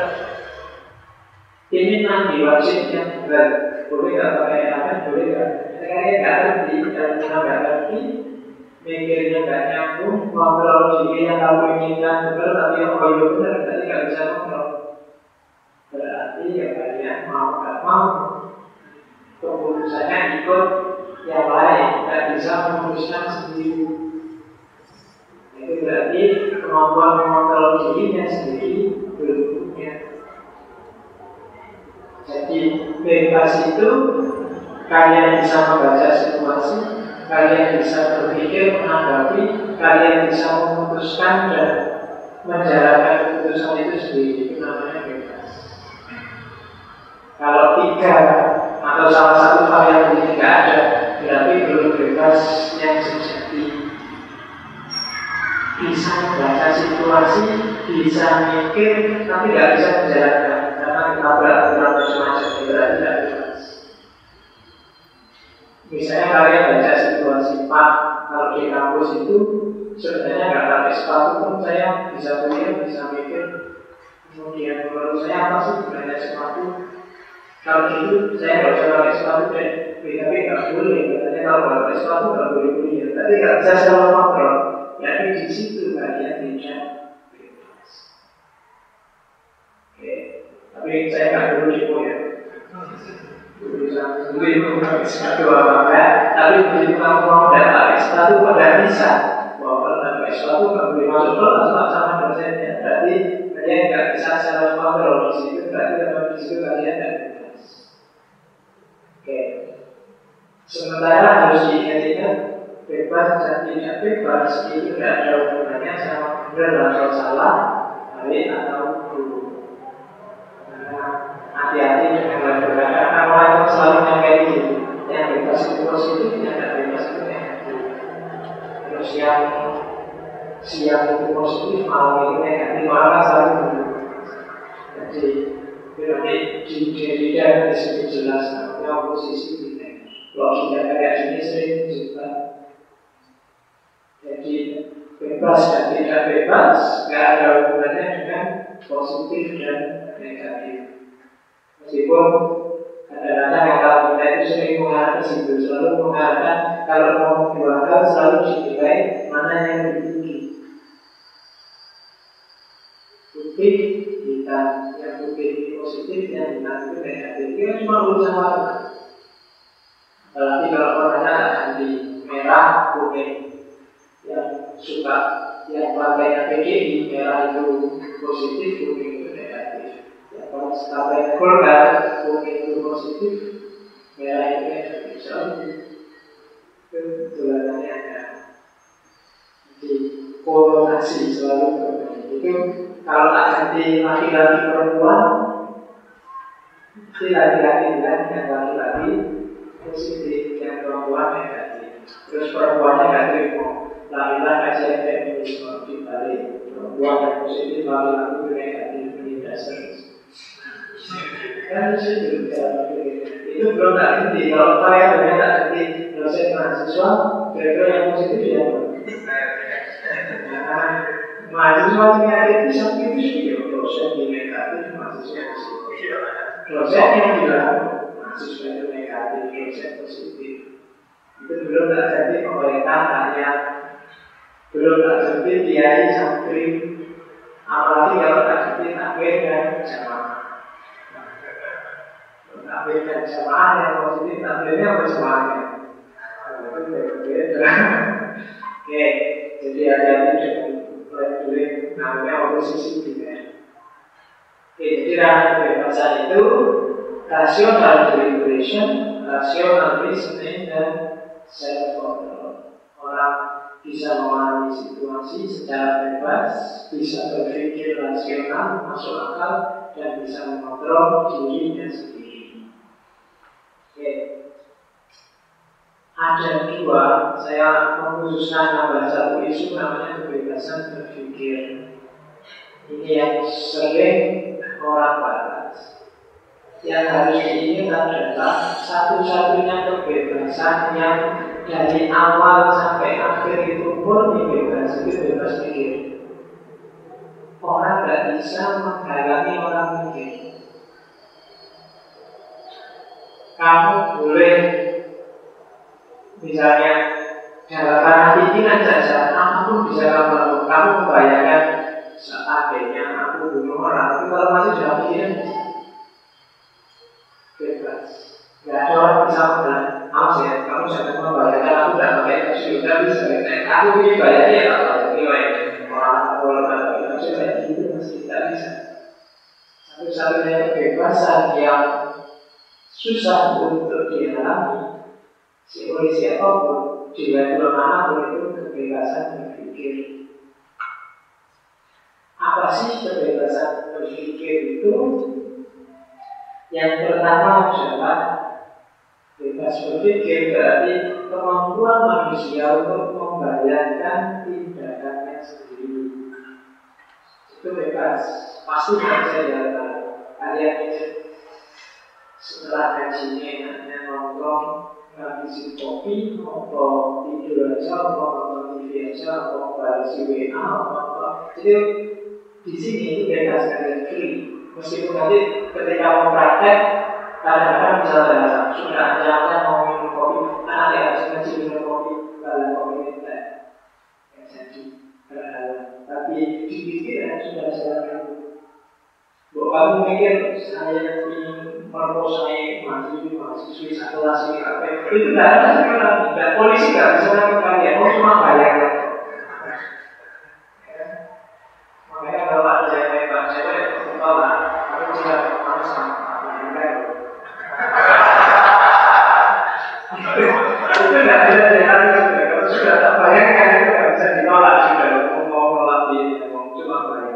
Ini mandi wajib yang berat, boleh nggak pakai alat, boleh nggak? Kalian nggak ngerti, dan nggak ngerti, mikirnya nggak nyambung, kontrol diri yang kamu inginkan betul, tapi yang koyo benar, tadi nggak bisa kontrol. Berarti ya kalian mau nggak mau keputusannya ikut yang lain, tidak bisa memutuskan sendiri. Itu berarti kemampuan mengontrol dirinya sendiri belum punya. bebas itu kalian bisa membaca situasi, kalian bisa berpikir, menanggapi, kalian bisa memutuskan dan menjalankan keputusan itu sendiri. Itu namanya bebas. Kalau tiga atau salah satu variabel ini tidak ada, berarti belum bebas yang sejati. Bisa membaca situasi, bisa mikir, tapi tidak bisa menjalankan karena ketabrak aturan macam-macam, berarti tidak bebas. Misalnya kalian baca situasi Pak, kalau di kampus itu sebenarnya nggak pakai sepatu pun saya bisa kuliah, bisa mikir. Kemudian menurut saya apa sih sebenarnya sepatu? Kalau gitu saya nggak usah pakai sepatu deh, tapi nggak boleh. Katanya kalau nggak pakai sepatu nggak boleh kuliah. Tapi nggak bisa selalu kontrol. Jadi di situ kalian tidak bebas. Oke, tapi saya nggak dulu demo ya. Dulu itu pakai sepatu apa? Tapi begitu kamu mau dan pakai sepatu pada bisa. Bahwa kalau pakai sepatu nggak boleh masuk kelas sama dosennya. Berarti kalian nggak bisa secara kontrol di situ. Berarti kalau di situ kalian tidak bebas. Oke. Sementara harus diingat-ingat bebas dan tidak bebas itu tidak ada hubungannya sama benar atau salah, baik atau buruk. Karena hati-hati dengan lakukan karena orang yang selalu nyampe gitu. Yang bebas itu positif, yang tidak bebas itu negatif. Terus yang siang itu positif, malam itu negatif, malah selalu buruk. Jadi di dalam disebut jelas namanya posisi tidak. Kalau sudah kayak gini sering juga. Jadi bebas dan tidak bebas nggak ada hubungannya dengan positif dan negatif. Meskipun kadang-kadang yang kalau kita itu sering mengarah ke situ, selalu mengarahkan kalau mau dua hal selalu dinilai mana yang lebih tinggi. Putih hitam, yang putih itu positif, yang hitam itu negatif. Itu cuma urusan warna. Apalagi kalau warnanya ganti merah, kuning. Yang suka, yang pakainya PGI, merah itu positif, kuning itu negatif. Yang pakainya Golkar, kuning itu positif, merah itu negatif. Itu tulangannya ada. Jadi korelasi selalu berbeda. Itu kalau tak ganti laki-laki perempuan, si laki-laki bilang yang laki-laki positif, yang perempuan negatif. Terus perempuannya nggak terima. Laki-laki kajian feminisme dibalik perempuan yang positif, laki-laki negatif, ini dasar. Kan itu itu belum tak ganti. Kalau saya benar tak ganti dosen mahasiswa, kira-kira yang positif ya. Mahasiswa negatif sampai itu dosen negatif, mahasiswa positif. Dosen yang bilang mahasiswa itu negatif, dosen positif. Itu belum tak ganti pemerintah rakyat. Belum tak ganti kiai santri, apalagi kalau tak ganti takbir dan jamaah. Takbir dan jamaah yang positif, takbirnya berjamaahnya. Itu berbeda. Oke, jadi hati-hati dengan tulis namanya oposisi juga. Oke, jadi ranah kebebasan itu rational deliberation, rational reasoning, dan self-control. Orang bisa memahami situasi secara bebas, bisa berpikir rasional, masuk akal, dan bisa mengontrol dirinya sendiri. Oke. Ada dua, saya mengkhususkan tambah satu isu namanya kebebasan berpikir. Ini yang sering orang bahas. Yang harus diingat adalah satu-satunya kebebasan yang dari awal sampai akhir itu murni bebas, itu bebas pikir. Orang tidak bisa menghalangi orang mikir. Kamu boleh misalnya dalam ranah pikiran saja, apapun bisa kamu lakukan. Kamu membayangkan seandainya aku bunuh orang, tapi kalau masih dalam pikiran bebas. Gak ada orang bisa bilang, awas ya, kamu jangan membayangkan aku tidak pakai baju, tidak bisa. Aku ini bayangnya ya, kalau nilai orang kalau kayak gitu masih tidak bisa. Satu-satunya kebebasan yang susah untuk dialami oleh siapapun di level manapun itu kebebasan berpikir. Apa sih kebebasan berpikir itu? Yang pertama adalah bebas berpikir berarti kemampuan manusia untuk membayangkan tindakannya sendiri. Itu bebas. Pasti bisa dilakukan. Kalian setelah kajian enaknya nongkrong ngabisin kopi, atau tidur aja, atau nonton TV aja, atau balas WA, atau jadi di sini itu bebas kalian free. Meskipun nanti ketika mau praktek, kadang-kadang misalnya sudah jamnya mau minum kopi, nanti harus ngaji minum kopi, kalau kopi ini tidak jadi berhalang. Tapi di pikiran sudah jalan. Kalau kamu mikir saya ingin merkosai mahasiswi satu kelas ini apa? Itu tidak ada sekarang. Dan polisi tidak bisa menangkap kalian. Oh cuma bayar. Makanya kalau ada yang bang cewek, tahu lah. Aku tidak harus bayar. Itu tidak ada jalan juga. Kalau sudah tak bayarkan itu tidak bisa ditolak sudah. Mau nolak di cuma bayar.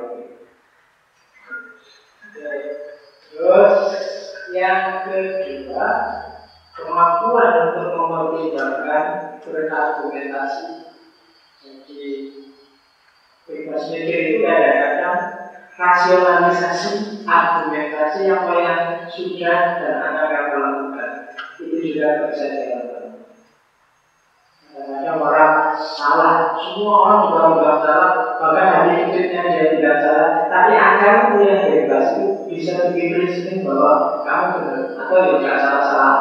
Terus yang kedua, kemampuan untuk mempertimbangkan berargumentasi. Jadi bebas mikir itu kadang-kadang rasionalisasi argumentasi apa yang sudah dan akan kamu lakukan. Itu juga bisa dilakukan. Kadang-kadang orang salah, semua orang juga tidak salah, bahkan hari hidupnya dia tidak salah. Tapi akalmu yang bebas itu bisa bikin listening bahwa kamu benar atau ya tidak salah-salah.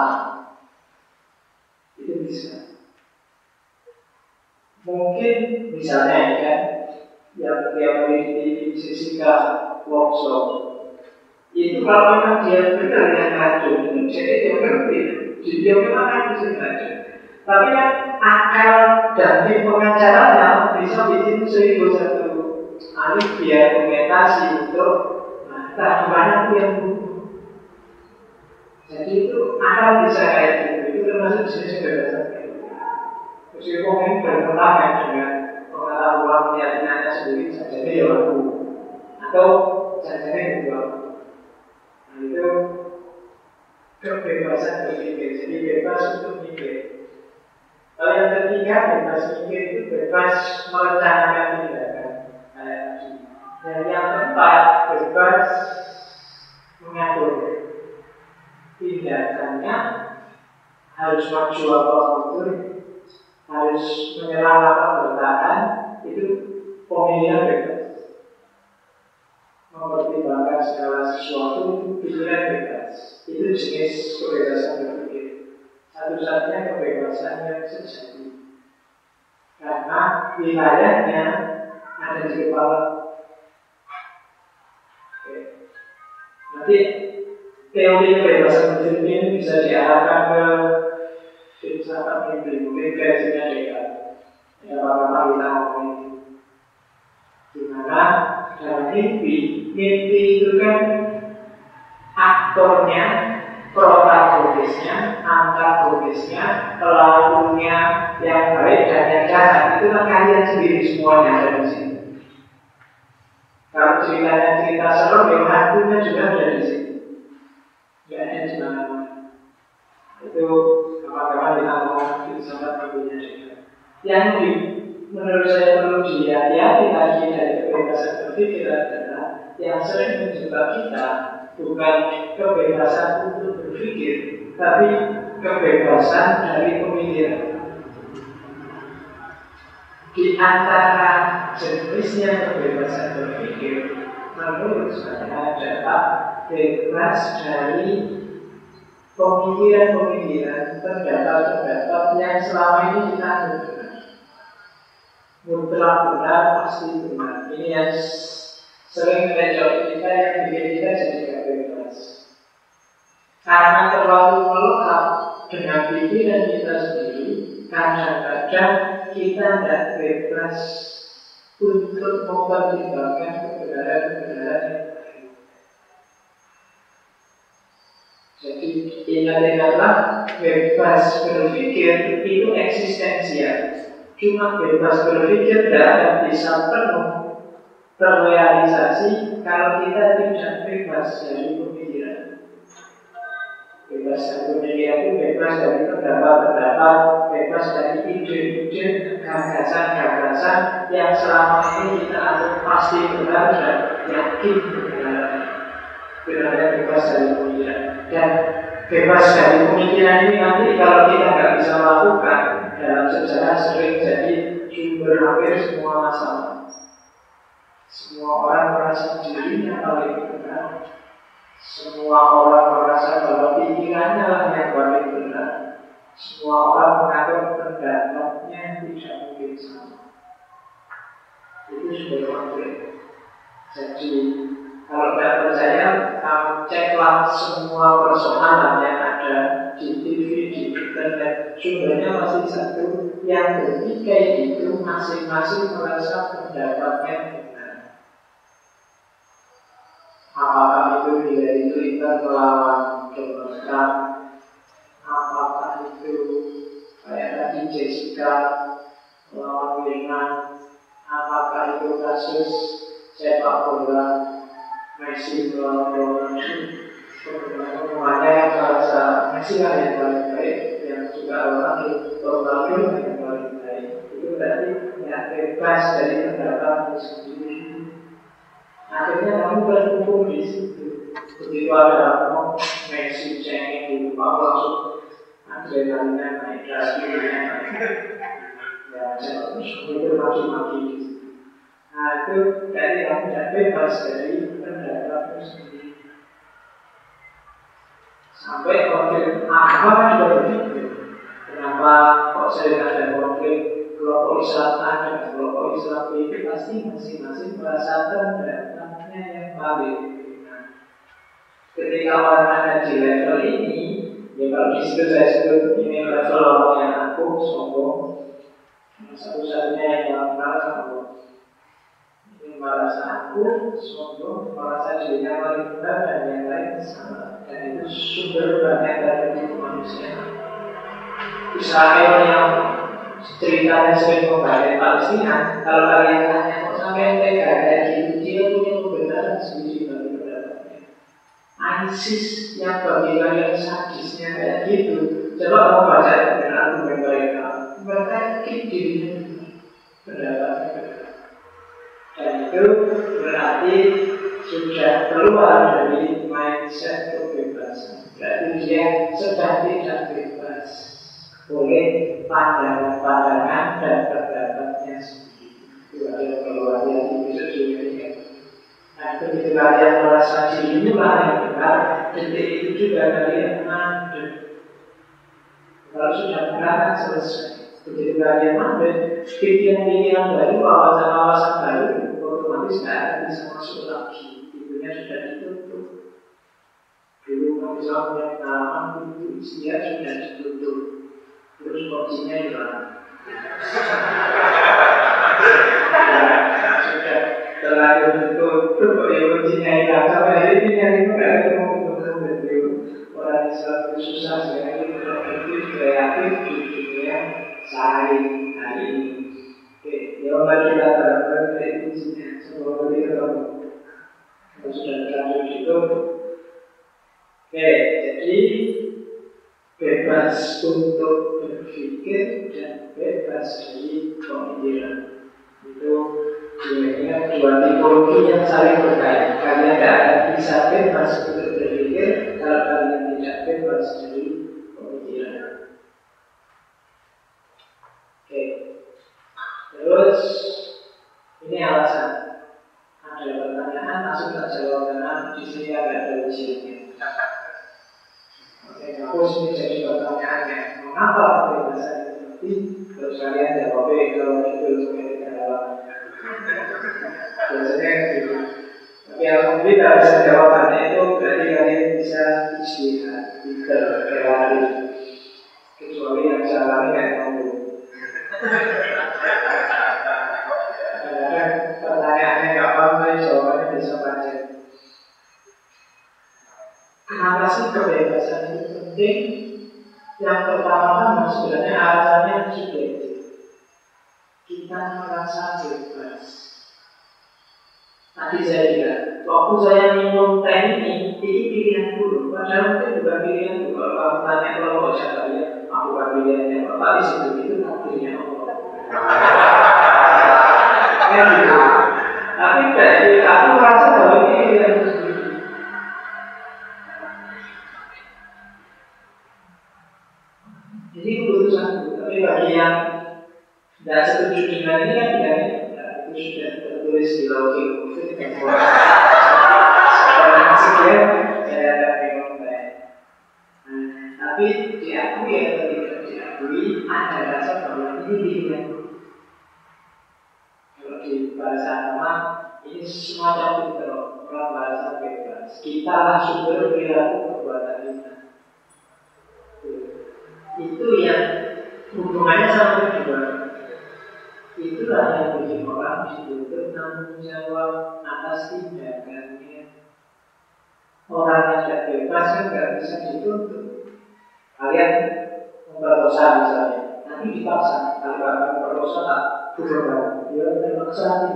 Itu bisa. Mungkin misalnya kan yang dia di Jessica workshop itu kalau memang dia benar yang racun itu jadi dia ngerti dia memang racun racun. Tapi kan akal dan tim pengacaranya bisa bikin 1001 alibi argumentasi untuk gimana yang bunuh. Jadi itu akal bisa kayak gitu. Itu termasuk jenis kebebasan kayak gitu. Meskipun ini bertentangan dengan pengetahuan keyakinannya sendiri, saja ya aku atau saja juga. Nah itu kebebasan berpikir. Jadi bebas untuk mikir. Kalau yang ketiga bebas mikir itu bebas merencanakan tindakan. Dan yang keempat bebas mengatur tindakannya, harus maju apa mundur, harus menyerang apa bertahan, itu pemilihan bebas. Mempertimbangkan segala sesuatu, pikiran bebas. Itu jenis kebebasan berpikir. Satu-satunya kebebasan yang sejati. Karena wilayahnya ada di kepala. Nanti teori kebebasan berpikir ini bisa diarahkan ke filsafat mimpi, mungkin versinya Descartes. Ya, apa-apa kita ngomongin dimana dalam mimpi itu kan aktornya, protagonisnya, antagonisnya, pelakunya yang baik dan yang jahat itu kan kalian sendiri semuanya ada di sini. Kalau ceritanya cerita serem, yang hantunya juga ada di sini. Tidak ada di mana-mana. Itu kawan-kawan kita ngomong filsafat mimpinya juga. Yang menurut saya perlu dihati-hati lagi dari kebebasan berpikir adalah yang sering menjebak kita bukan kebebasan untuk berpikir, tapi kebebasan dari pemikiran. Di antara jenisnya kebebasan berpikir, menurut saya adalah bebas dari pemikiran-pemikiran, pendapat-pendapat yang selama ini kita dengar. Mutlak benar, pasti benar. Ini yang sering melecok kita, yang bikin kita jadi gak bebas. Karena terlalu melekat dengan pikiran kita sendiri, kadang-kadang kita tidak bebas untuk mempertimbangkan kebenaran-kebenaran yang baik. Jadi ini ingat-ingatlah, bebas berpikir itu eksistensial. Cuma bebas berpikir tidak akan bisa penuh terrealisasi kalau kita tidak bebas dari pemikiran. Bebas dari pemikiran itu bebas dari pendapat-pendapat, bebas dari ide-ide, gagasan-gagasan yang selama ini kita anggap pasti benar dan yakin benar bebas dari pemikiran. Dan bebas dari pemikiran ini nanti kalau kita nggak bisa melakukan, dalam sejarah sering jadi sumber hampir semua masalah. Semua orang merasa dirinya paling benar. Semua orang merasa bahwa pikirannya lah yang paling benar. Semua orang menganggap pendapatnya tidak mungkin sama. Itu sudah konflik. Jadi kalau tidak percaya, kamu ceklah semua persoalan yang ada di TV, di internet. Sumbernya masih satu. Yang bertikai itu masing-masing merasa pendapatnya benar. Apakah itu Hillary Clinton melawan Donald Trump? Apakah itu kayak tadi Jessica melawan Wina? Apakah itu kasus sepak bola Messi melawan Ronaldo? Semuanya yang merasa Messi lah yang paling baik, yang juga Ronaldo yang paling baik. Itu berarti tidak bebas dari pendapatmu sendiri. Akhirnya kamu berkumpul di situ. Begitu ada orang Messi cengeng di rumah langsung adrenalinnya naik, adrenalinnya naik. Ya, itu maki-maki. Nah, itu dari kamu tidak bebas dari pendapatmu sendiri. Sampai konflik apa kan juga begitu. Kenapa kok sering ada konflik? Kelompok Islam A dan kelompok Islam B itu pasti masing-masing merasa pendapatnya yang paling benar. Ketika orang ada di level ini, ya kalau di situ saya sebut ini level orang yang aku sombong, satu-satunya yang merasa sombong. Ini merasa aku sombong, merasa dirinya paling benar dan yang lain salah. Dan itu sumber banyak dari manusia. Israel yang ceritanya sering membahas Palestina, kalau kalian tanya kok sampai tega kayak gitu, dia punya kebenaran sendiri bagi pendapatnya. ISIS yang bagi kalian sadisnya kayak gitu, coba kamu baca argumen mereka, mereka yakin dirinya pendapatnya benar. Dan itu berarti sudah keluar dari mindset kebebasan. Berarti dia sedang tidak bebas oleh pandangan-pandangan dan pendapatnya sendiri. Itu ada keluar dari episode ini. Nah, begitu kalian merasa dirinya yang benar, detik itu juga kalian mandek. Kalau sudah benar kan selesai. Begitu kalian mandek, pikiran-pikiran baru, wawasan-wawasan baru, otomatis tidak akan bisa masuk lagi. Pintunya sudah ditutup. Dulu kalau bisa punya pengalaman, pintu usia sudah ditutup. Terus kuncinya hilang. Sudah terlalu ditutup, kuncinya hilang. Sampai hari ini yang itu nggak ketemu betul. Orang Islam itu susah sekali produktif, kreatif di dunia sehari hari ini. Oke, ya Allah kita berharap dari kuncinya. Semoga kita ketemu. Kalau sudah terlanjur ditutup. Oke, jadi bebas untuk berpikir dan bebas dari pemikiran. Itu sebenarnya dua tipologi yang saling berkait. Kalian tidak akan bisa bebas untuk berpikir kalau kalian tidak bebas dari pemikiran. Oke. Terus ini alasan. Ada pertanyaan langsung tak jawab karena di sini agak ada ujiannya. Aku sini jadi pertanyaannya, mengapa kebebasan itu penting? Terus kalian jawabnya kalau itu sebagai dalam. Biasanya gitu. Tapi alhamdulillah bisa jawabannya itu berarti kalian bisa istirahat, tidak relatif. Kecuali yang jalan kayak kamu. Kadang-kadang pertanyaannya nggak paham, tapi jawabannya bisa panjang. Kenapa sih kebebasan itu penting? kita merasa bebas. Tadi saya bilang, waktu saya minum teh ini pilihan dulu. Padahal mungkin bukan pilihan dulu. Kalau kamu tanya kalau siapa dia, aku bukan pilihannya. Bapak di situ itu takdirnya Allah. Ya gitu. Tapi dari aku merasa bahwa ini pilihan sendiri. Jadi keputusan dulu. Tapi bagi yang tidak setuju dengan ini kan tidak itu sudah tertulis di logik covid dan sekian saya akan minum teh. Tapi diakui atau tidak diakui ada rasa bahwa ini pilihan. Kalau di bahasa agama ini semacam itu orang bahasa bebas. Kita lah sumber perilaku perbuatan kita. Itu yang hubungannya sama kedua. Itulah yang bikin orang dituntut tanggung jawab atas tindakannya. Orang yang tidak bebas kan nggak bisa dituntut. Kalian memperkosa misalnya, nanti dipaksa. Kalau kalian memperkosa tak bukan, dia terpaksa nih.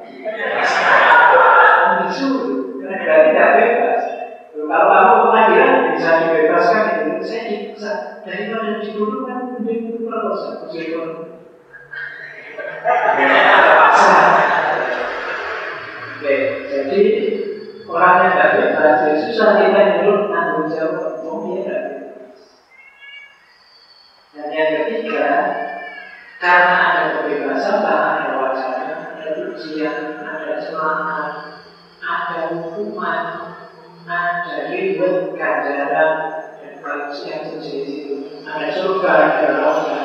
Disuruh, karena tidak bebas. Kalau kamu pengadilan bisa dibebaskan itu, saya bisa daripada dibunuh kan mending perkosa, meskipun oke, jadi orang yang tidak bebas, susah kita dulu tanggung jawab, dia tidak bebas. Dan yang ketiga, karena ada kebebasan, karena ada wacana, ada ujian, ada semangat, ada hukuman, ada reward, ganjaran, dan bagus yang terjadi di situ, ada surga, ada neraka.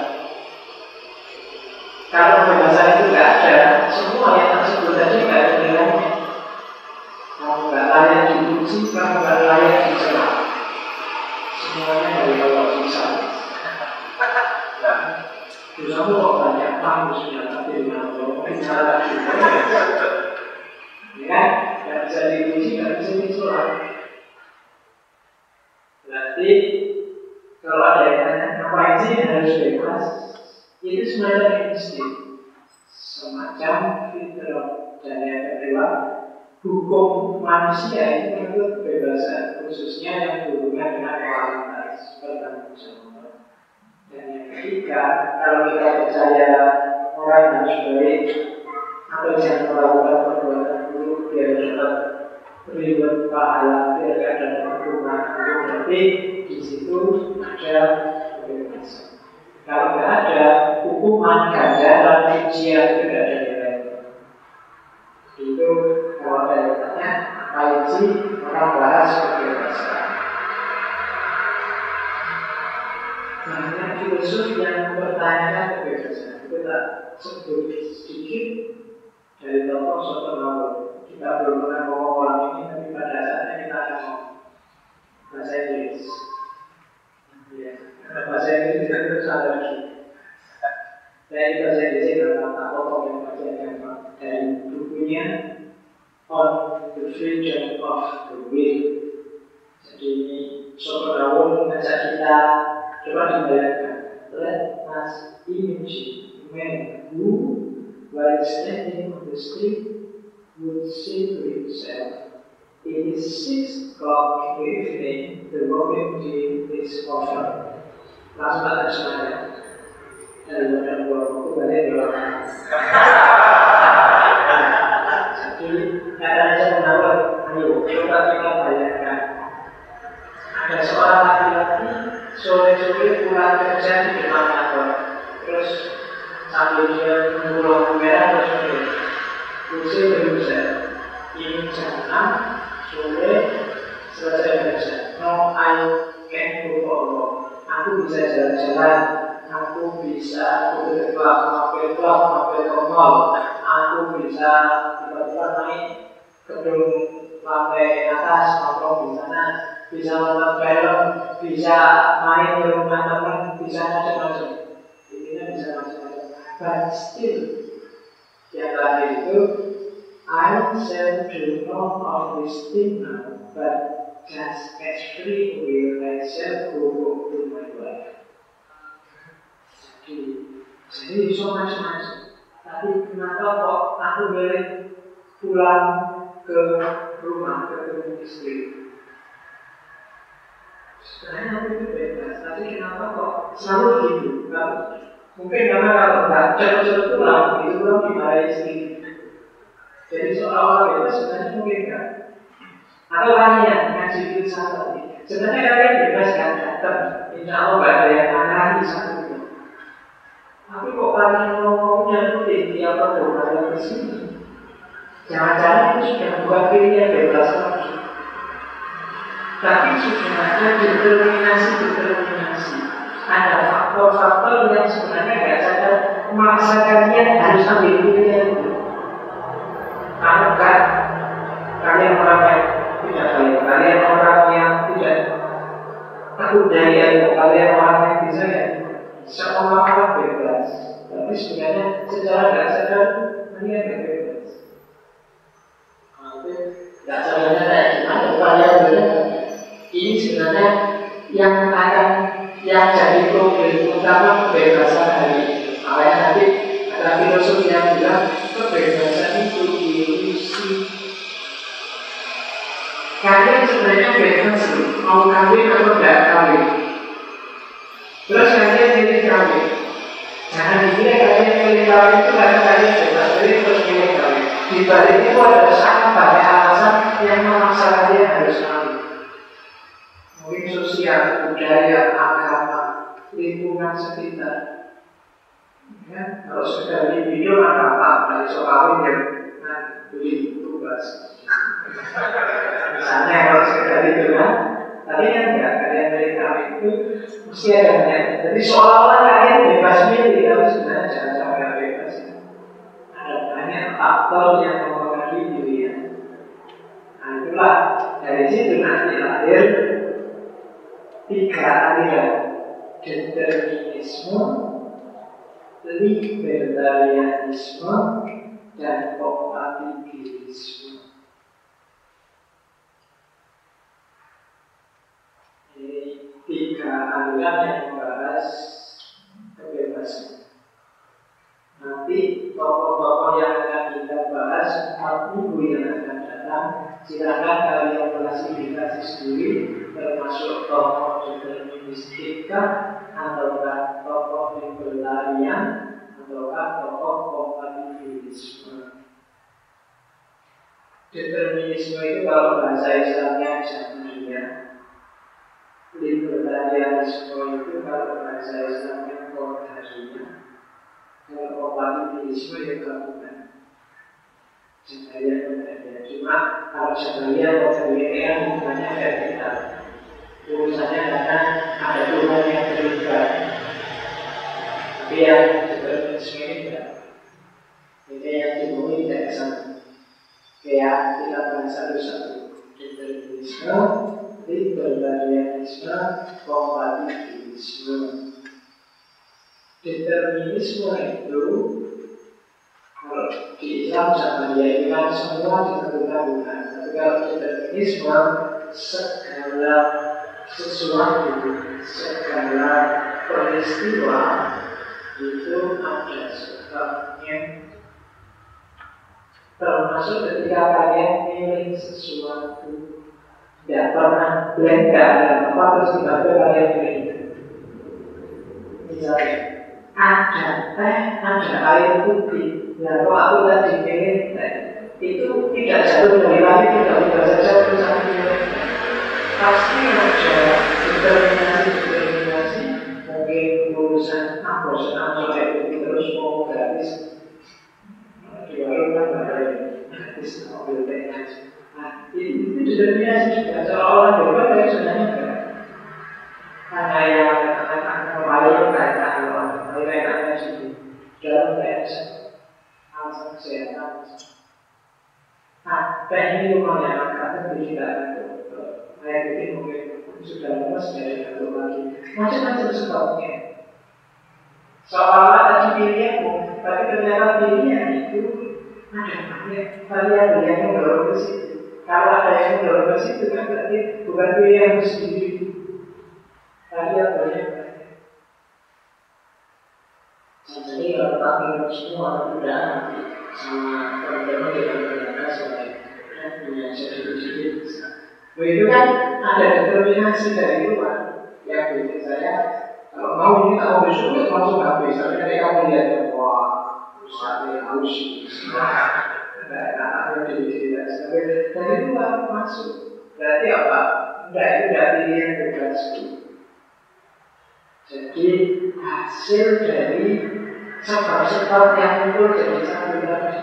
Kalau kebebasan itu tidak ada, semua yang tersebut tadi tidak ada nilainya. Kamu tidak layak dipuji, kamu tidak layak dicela. Semuanya dari Allah bisa. Dosamu kok banyak kamu sudah tapi dengan Allah bicara juga. Ya kan? Tidak bisa dipuji, tidak bisa dicela. Berarti kalau ada yang tanya, ngapain sih harus bebas? Itu semacam insting, semacam fitrah. Dan yang kedua, hukum manusia itu menurut kebebasan, khususnya yang berhubungan dengan moralitas, bertanggung jawab. Dan yang ketiga, kalau kita percaya orang harus baik atau jangan melakukan perbuatan buruk biar dapat reward pahala, biar ada hukuman, berarti di situ ada kebebasan. Kalau tidak ada hukuman, ganjaran, ujian, itu tidak ada nilai. Itu kalau ada yang tanya, apa sih orang bahas kebebasan? Banyak filosof yang mempertanyakan kebebasan. Kita sebut sedikit dari tokoh Schopenhauer. Kita belum pernah ngomong orang ini, tapi pada saatnya kita akan ngomong bahasa Inggris. Ya. Karena bahasa Inggris tidak terus ada lagi. Saya di bahasa Inggris adalah tokoh yang bagian yang dari bukunya On the Freedom of the Will. Jadi ini Schopenhauer mengajak kita coba dibayangkan. Let us imagine man who, while standing on the street, would say to himself, "It is 6 o'clock in the evening, the working day is over." Langsung tak terjemahnya dari badan buku balik di orang. Jadi katanya saya menawar, ayo coba kita bayangkan ada seorang laki-laki sore-sore pulang kerja di depan kantor, terus sambil dia menunggu lampu merah terus kursi berusaha ini jam 6 sore selesai kerja. No, I can go for a walk. Aku bisa jalan-jalan, aku bisa ke klub, mampir ke mall, aku bisa tiba-tiba naik gedung lantai atas, nongkrong di sana, bisa nonton film, bisa main di rumah teman, bisa macam-macam. Intinya bisa macam-macam. But still, yang terakhir itu, I self do not of this thing now, but just as free will I shall go home to my wife. Jadi so macam-macam. tapi kenapa kok aku milih pulang ke rumah, ketemu istri? Sebenarnya aku itu bebas, tapi kenapa kok selalu gitu? Mungkin karena kalau nggak cepet-cepet pulang, itu pulang dimarahi istri. Jadi seolah-olah bebas sebenarnya mungkin kan? Atau kalian ngaji filsafat tadi, sebenarnya kalian bebas kan datang, insya Allah nggak ada yang marahi satu. Tapi kok kalian ngomongnya tuh tinggi apa doa ke sini? Jangan-jangan itu sudah bukan pilihan bebas lagi. Tapi sudah ada determinasi. Ada faktor-faktor yang sebenarnya nggak sadar memaksa kalian harus ambil pilihan itu. Kalau kan kalian orang yang tidak baik, kalian orang yang tidak takut dari ilmu, kalian orang yang bisa ya seolah-olah bebas. Tapi sebenarnya secara nggak sadar kalian nggak bebas. Nggak sadarnya kayak gimana? Kalian benar. Ini sebenarnya yang jadi problem utama kebebasan hari ini. Makanya nanti ada filosof yang bilang kebebasan itu ilusi. Kalian sebenarnya bebas mau kawin atau tidak kawin. Terus kalian pilih kawin. Jangan dikira kalian pilih kawin itu karena kalian bebas, jadi terus pilih kawin. Di balik itu ada sangat banyak alasan yang memaksa kalian harus kawin. Mungkin sosial, budaya, agama, lingkungan sekitar. Ya, kalau sudah di video maka apa? Kalau soal kawin ya, nah beli tugas. Misalnya kalau sekedar itu kan, tapi kan enggak, kalian dari kawin itu mesti ada banyak. Jadi seolah-olah kalian bebas milih, tapi sebenarnya jangan sampai bebas. Ada banyak faktor yang mempengaruhi pilihan. Nah itulah dari situ nanti lahir 3 aliran: determinisme, libertarianisme, dan kompatibilisme. Ini 3 aliran yang membahas kebebasan. Nanti tokoh-tokoh yang akan kita bahas 4 minggu yang akan datang, silakan kalian klasifikasi sendiri, termasuk tokoh deterministika, ataukah tokoh libertarian, ataukah tokoh kompatibilisme. Determinisme itu kalau bahasa Islamnya jamiah, libertarianisme itu kalau bahasa Islamnya qadariyah, kalau kompatibilisme ya gabungan. Jabariyah qadariyah. Cuma kalau Jabariyah qadariyah ini kan hubungannya vertikal. Urusannya karena ada Tuhan yang terlibat. Tapi yang determinisme ini tidak. Ini yang dimulai dari sana. Kayak kita bahas satu-satu. Determinisme, libertarianisme, kompatibilisme. Determinisme itu kalau di Islam Jabariyah itu kan semua ditentukan Tuhan. Tapi kalau determinisme segala sesuatu, segala peristiwa itu ada sebabnya. Termasuk ketika kalian milih sesuatu, tidak pernah blank, tidak ada apa terus tiba-tiba kalian pilih. Misalnya ada teh, ada air putih. Nah, kalau aku tadi pilih teh, itu tidak jatuh dari langit, tidak saja perusahaan pilih. Pasti ada determinasi, mungkin urusan abortion atau itu terus mau gratis. Di warung kan gratis mobil teh. Nah, itu determinasi juga seolah-olah bebas dari sebenarnya enggak. Karena yang akan kembali kaitannya sini dalam bahasa alasan kesehatan. Nah, ini lumayan agak tidak itu. Saya pikir mungkin sudah lepas dari satu lagi. Macam-macam sebabnya. Seolah-olah tadi pilihan, tapi ternyata pilihan itu ada banyak variabel yang mendorong ke situ. Kalau ada yang mendorong ke situ kan berarti bukan pilihan sendiri. Variabelnya banyak. Jadi kalau tak terhadap semua perbedaan sama teman-teman yang menggunakan sebagai punya sedikit-sedikit. Begitu kan ada determinasi dari luar yang bikin saya kalau mau ini tak mau disuruh langsung habis. Tapi ketika kamu lihat wah usahanya harus ada tidak dari luar masuk. Berarti apa? Tidak itu dari yang bebas. Jadi hasil dari sebab-sebab yang muncul dari satu tadi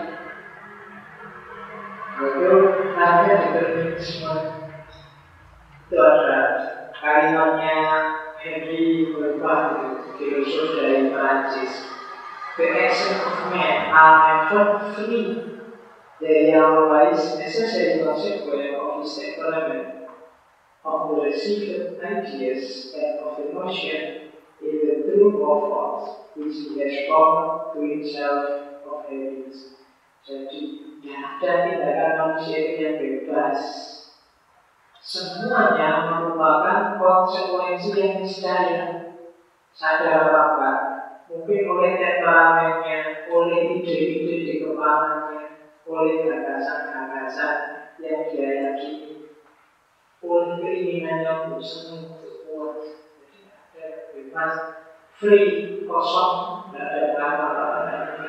itu namanya determinisme. Itu ada kalimatnya Henry Bergson, filosof dari Prancis. The action of men are never free. They are always necessary consequence of his development of the received ideas and of the notion in the true of thoughts which he has formed to himself of habits. Jadi tidak ada tindakan manusia yang bebas. Semuanya merupakan konsekuensi yang niscaya. Sadar apa? Mungkin oleh temperamennya, oleh ide-ide di kepalanya, oleh gagasan-gagasan yang dia yakini, oleh keinginannya untuk senang, untuk kuat. Jadi ada bebas, free, kosong, tidak ada apa-apa.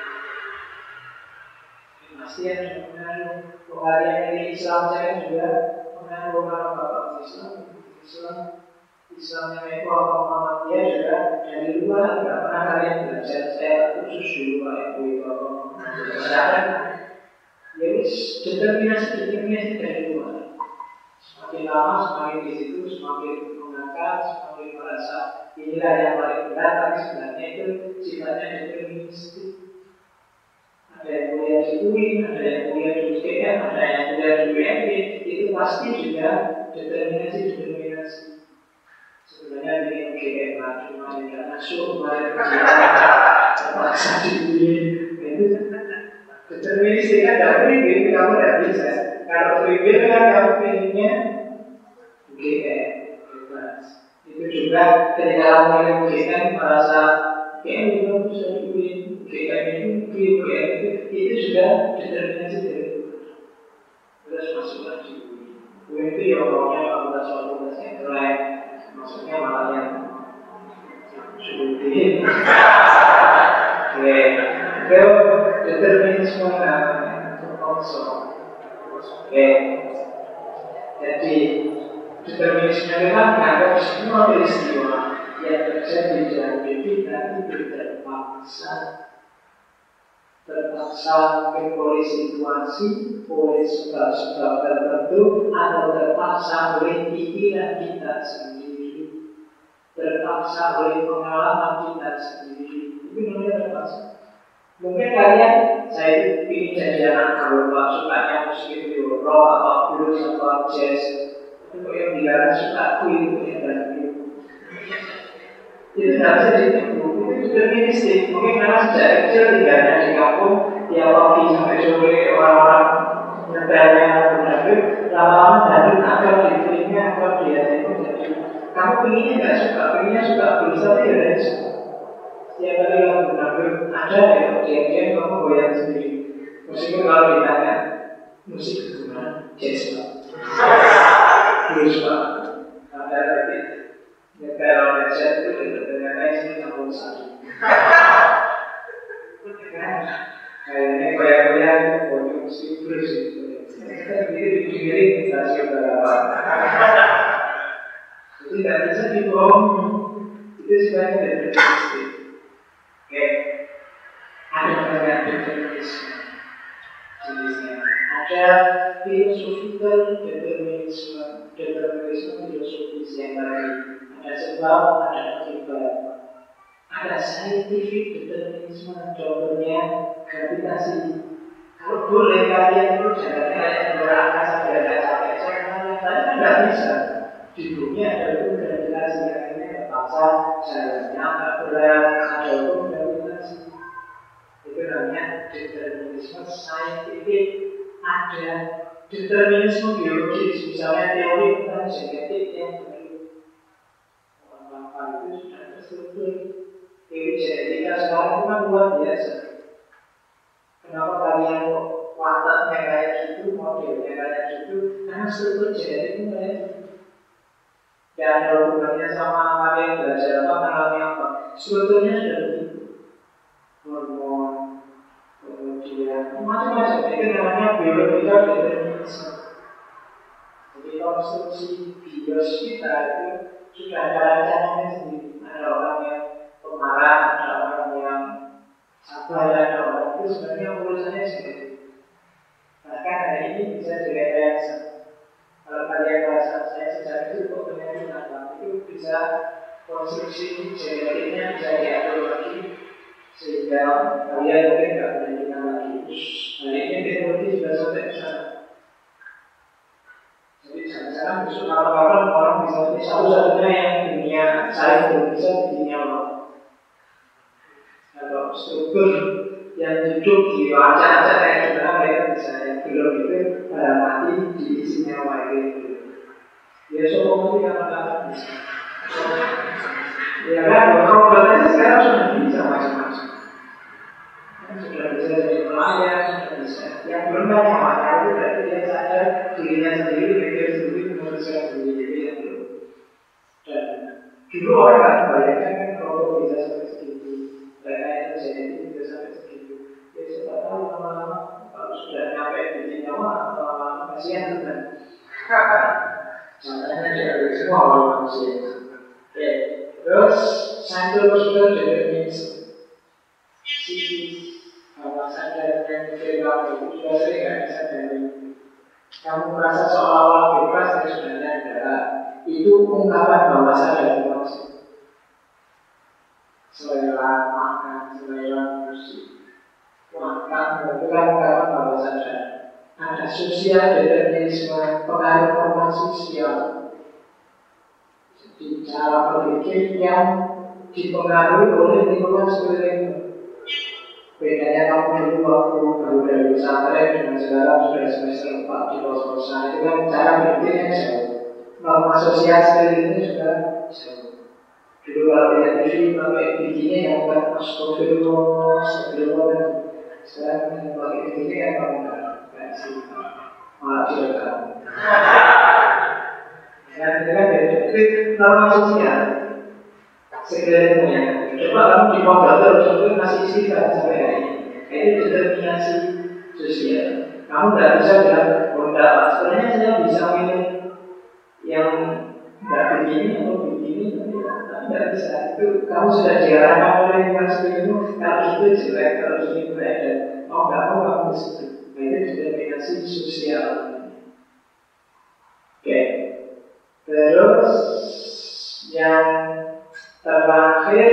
Pasti ada pengaruh. Pengaruh dari Islam saya juga pengaruh apa Islamnya itu apa Muhammadiyah juga dari luar. Tidak pernah kalian belajar. Saya khusus dulu Pak Ibu itu apa ya determinasi dari luar. Semakin lama semakin di situ semakin mengangkat, semakin merasa inilah yang paling benar. Tapi sebenarnya itu sifatnya deterministik. Ada yang kuliah di UIN, ada yang kuliah di UGM, ada yang kuliah di UMB. Itu pasti juga determinasi. Sebenarnya ini UGM lah, cuma tidak masuk kemarin terpaksa di UIN. Itu deterministik kan tidak free, kamu tidak bisa. Kalau free kan kamu pilihnya UGM, bebas. Itu juga ketika kamu pilih UGM merasa UGM itu bisa di UIN. UGM itu juga determinasi dari terus masuk lagi. UIN itu ya orangnya fakultas yang lain, maksudnya malah yang sulit. Oke, itu determinisme namanya, konsol. Oke, jadi determinisme itu kan menganggap semua peristiwa yang terjadi dalam hidup itu terpaksa oleh situasi, oleh sebab-sebab tertentu, atau terpaksa oleh pikiran kita sendiri, terpaksa oleh pengalaman kita sendiri. Itu namanya terpaksa. Mungkin kalian, saya ingin jadi anak kalau Pak sukanya musik itu rock atau blues atau jazz, itu yang bilang suka itu yang tadi. Itu tidak bisa ditipu, itu deterministik. Mungkin karena sejak kecil tinggalnya di kampung, tiap pagi sampai sore orang-orang nyetelnya dangdut, lama-lama dangdut agar di telinga, agar dia itu jadi. Kamu pinginnya nggak suka, pinginnya suka blues tapi ya dari suka. Setiap kali lagu dangdut ada ya, diam-diam kamu goyang sendiri. Meskipun kalau ditanya musik itu mana, jazz pak, blues pak, ada lagi. Ya kalau headset itu ternyata isinya campur sari. Kayaknya goyang-goyang pojok musik blues itu. Kita diri stasiun balapan. Jadi tidak bisa dibohongi. Itu sebenarnya deterministik. Oke, ada banyak determinisme jenisnya. Ada philosophical determinisme filosofis yang tadi. Ada sebab, ada akibat. Ada scientific determinisme, contohnya gravitasi. Kalau boleh kalian itu jangan kayak berangkasa tidak capek, saya tidak bisa. Di bumi ada hukum gravitasi, akhirnya terpaksa jalannya agak berat, ada hukum gravitasi. Itu namanya determinisme scientific. Ada determinisme biologis, misalnya teori tentang genetik yang itu sudah terstruktur. Teori genetika sekarang itu kan luar biasa. Kenapa kalian kok wataknya kayak gitu, modelnya kayak gitu? Karena struktur genetik itu kayak gitu. Tidak ada hubungannya sama kalian belajar apa, mengalami apa. Strukturnya sudah begitu. Hormon, kemudian macam-macam. Itu namanya biological determinism. Jadi konstruksi bios kita itu sudah ada rancangannya sendiri. Ada orang yang pemarah, ada orang yang sabar, ada orang itu sebenarnya urusannya sendiri. Bahkan hari ini bisa direkayasa. Kalau kalian bahasa saya sejak itu kok penyakit apa itu bisa konstruksi genetiknya bisa diatur lagi sehingga kalian mungkin nggak menanyakan lagi. Hari ini teknologi sudah sampai ke sana. Jadi jangan-jangan besok kapan-kapan orang bisa jadi satu-satunya yang dunia saya belum bisa di dunia Allah. Kalau struktur yang hidup di wajah-wajah kayak gimana mereka bisa, yang belum itu mati di isinya itu. Ya semua mesti kapan-kapan bisa. Ya kan, robot aja sekarang sudah bisa macam-macam. Sudah bisa jadi pelayan, sudah bisa. Yang belum banyak maka itu berarti dia sadar dirinya sendiri, mikir sendiri, menurutkan sendiri, jadi yang belum. Dan dulu orang kan bayangkan kan robot bisa sampai segitu, mereka itu genetik bisa sampai segitu. Ya siapa tahu lama-lama kalau sudah nyampe di nyawa, lama-lama kasihan kan. Contohnya dari semua orang manusia. Oke, terus scientific determinism. Bahwa sadar dan mikir kamu itu sudah sering gak bisa dari kamu merasa seolah-olah bebas dan sebenarnya adalah itu ungkapan bahwa sadar maksud selera makan, selera musik makan, itu kan ungkapan bahwa sadar. Ada sosial determinisme, pengaruh norma sosial. Jadi cara berpikir yang dipengaruhi oleh lingkungan sekelilingmu. Bedanya kamu dulu waktu baru dari pesantren dengan sekarang sudah semester 4 di kos-kosan, itu kan cara berpikirnya jauh. Norma sosial sekelilingnya sudah jauh. Dulu kalau lihat TV pakai bikini yang bukan astagfirullah, astagfirullah. Sekarang yang pakai bikini yang kamu nggak sih, malah direkam. Ya, itu kan itu norma sosial sekelilingnya. Coba kamu di pondok terus masih istighfar sampai hari ini. Itu determinasi sosial. Kamu nggak bisa bilang, oh enggak, sebenarnya saya bisa milih yang nggak begini atau begini, tapi nggak bisa. Itu kamu sudah diarahkan oleh lingkungan sekelilingmu. Kalau itu jelek, kalau ini baik, dan mau nggak mau kamu disitu. Nah, itu determinasi sosial. Oke. Terus yang terakhir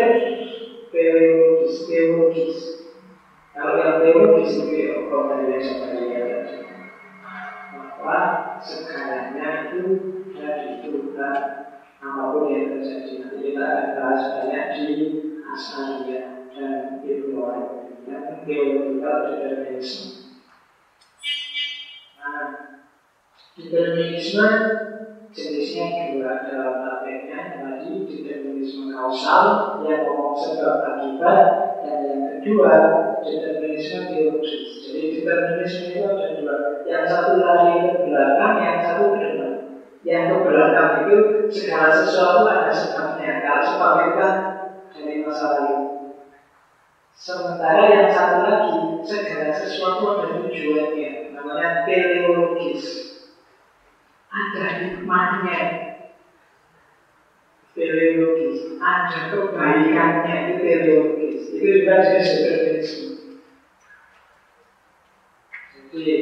teologis. Kalau yang teologis itu komentarnya seperti bahwa segalanya itu dari Tuhan, apapun yang terjadi. Nanti kita akan bahas banyak di Asariyah dan Ibnu Arabi yang teological determinism. Nah, determinisme jenisnya dua dalam prakteknya, tadi determinisme kausal yang ngomong sebab akibat, dan yang kedua determinisme teologis. Jadi determinisme itu ada dua, yang satu lari ke belakang, yang satu ke depan. Yang ke belakang itu segala sesuatu ada sebabnya, kalau sebab itu kan dari masa lalu. Sementara yang satu lagi segala sesuatu ada tujuannya, namanya teleologis. Ada hikmahnya, teleologis, ada kebaikannya, itu teleologis. Itu juga jenis determinisme. Jadi,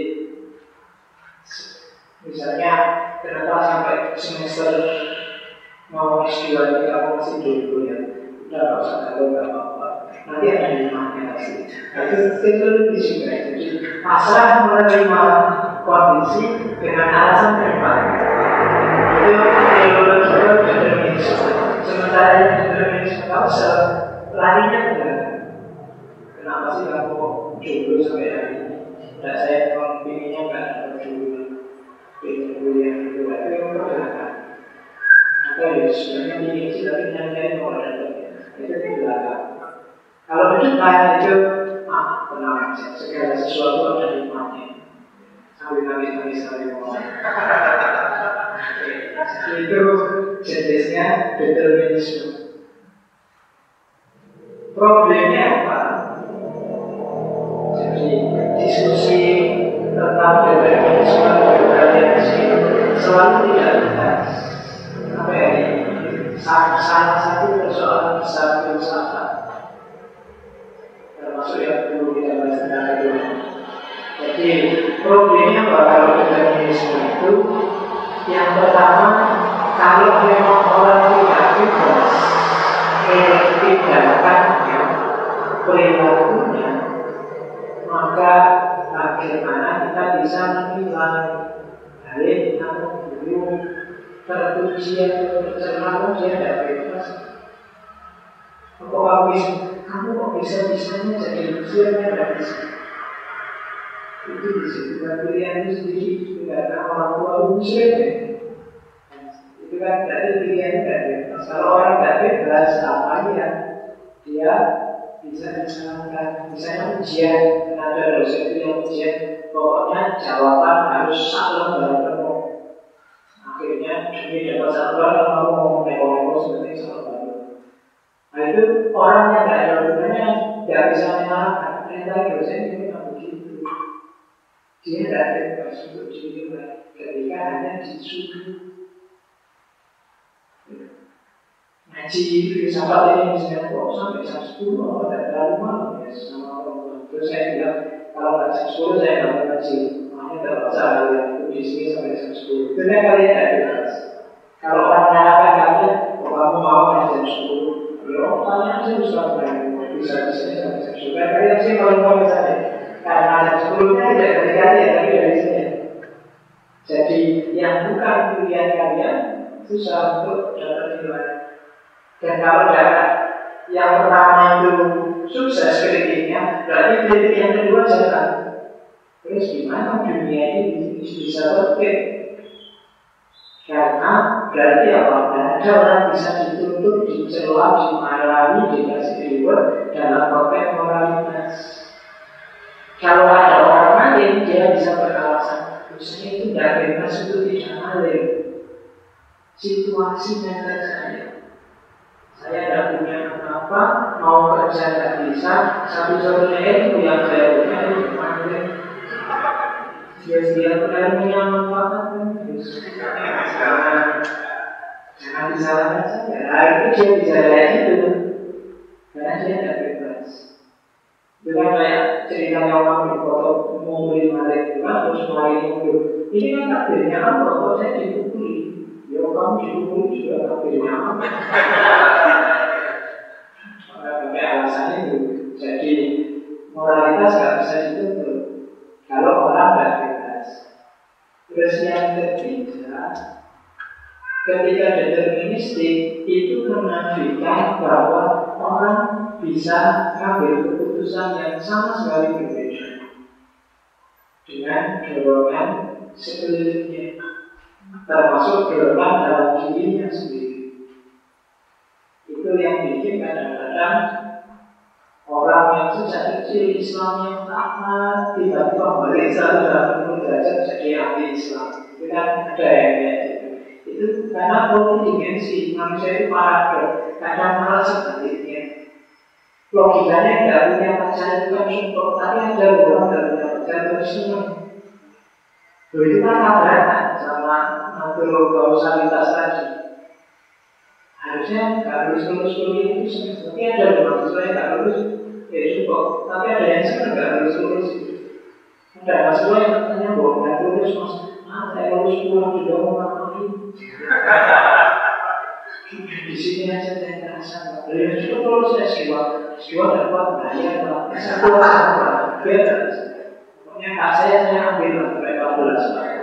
misalnya, kenapa sampai semester mau S2 ini kamu masih dulu ya? Udah gak usah tahu, gak apa-apa. Nanti ada hikmahnya pasti. Itu teologis juga. Jadi, pasrah menerima kondisi dengan alasan terbaik. Itu teological determinisme. Sementara yang determinisme kausal larinya benar. Kenapa sih kamu kok jodoh sampai hari ini? Dan saya memang pinginnya nggak dapat jodoh, pengen kuliah itu, tapi yang belakang. Atau ya sebenarnya ingin sih tapi nyari kalau dapat itu di belakang. segala sesuatu ada hikmahnya. Sambil nangis-nangis sambil ngomong. Itu jenisnya determinisme. Problemnya apa? Jadi diskusi tentang determinisme bervariasi selalu tidak tuntas. Apa ya? Salah satu persoalan besar filsafat, termasuk yang dulu kita bahas tadi. Jadi problemnya apa kalau determinisme itu? Yang pertama, kalau memang orang tidak bebas tindakannya, perilakunya, maka bagaimana kita bisa menilai baik atau buruk, terpuji atau tercela, dia tidak bebas. Kamu kok bisa-bisanya jadi ujiannya tidak bisa. Itu disebutkan pilihan itu sendiri, karena orang tua muslim ya. Itu kan berarti pilihan tidak bebas. Kalau orang tidak bebas, apa ya? Dia bisa disalahkan. Misalnya ujian, ada dosen itu yang ujian, pokoknya jawaban harus salah dalam penuh. Akhirnya demi dapat salah, kamu ngomong neko-neko seperti salah. Nah itu orang yang tidak ada hubungannya tidak bisa menyalahkan. Ternyata dosen ini memang begitu. Dia tidak bebas untuk dinilai ketika hanya disuruh. Ngaji filsafat ini misalnya kok sampai jam 10 atau dari malam ya sama orang. Terus saya bilang kalau nggak jam 10 saya nggak mau ngaji. Makanya terpaksa yang di sini sampai jam 10. Itu kalian tidak bebas. Kalau orang menyalahkan kalian, kamu mau ngaji jam 10. Ya, tanya aja bisa bisa di sini sampai jam 10. Kalian sih kalau mau misalnya karena jam 10-nya tidak dari kalian, tapi dari sini. Jadi yang bukan pilihan kalian susah untuk dapat nilai. Dan kalau yang pertama itu sukses kritiknya, berarti kritik yang kedua jalan. Terus gimana dunia ini bisa tertib? Karena berarti apa? Tidak ada orang bisa dituntut, dicela, dimarahi, dikasih reward dalam konteks moralitas. Kalau ada orang lain, dia bisa beralasan. Misalnya itu tidak bebas untuk tidak maling. Situasi mental saya tidak punya apa, mau kerja tidak bisa, satu-satunya itu yang saya punya itu maling. Dia punya manfaat jangan disalahkan saja. Nah, itu dia bisa kayak gitu karena dia tidak bebas. Dengan kayak ceritanya orang di foto mau beli maling itu kan, terus maling itu ini kan takdirnya apa? Kok saya dipukuli? Ya kamu dipukuli juga takdirnya apa? Pakai alasannya itu. Jadi moralitas nggak bisa dituntut kalau orang nggak bebas. Terus yang ketiga, ketika deterministik itu menafikan bahwa orang bisa mengambil keputusan yang sama sekali berbeda dengan dorongan sekelilingnya, termasuk dorongan dalam dirinya sendiri. Itu yang bikin kadang-kadang orang yang sejak kecil Islam yang taat tiba-tiba balik 180 derajat jadi anti-Islam. Itu kan ada yang kayak gitu. Itu karena multidimensi manusia itu paradok, kadang malah sebaliknya. Logikanya tidak punya pacar itu kan syukur, tapi ada orang tidak punya pacar itu senang. Itu kan tabrakan sama naturul kausalitas tadi. Harusnya nggak lulus kuliah itu senang, tapi ada orang yang nggak lulus ya syukur, tapi ada yang senang nggak lulus itu. Ada mahasiswa yang katanya bahwa nggak lulus mas, saya lulus pulang juga mau ngapain? Di sini aja saya merasa beliau juga lulus S2 dapat bayar lah, S1 sama beda. Pokoknya kak saya ambil lah sampai 14 lah.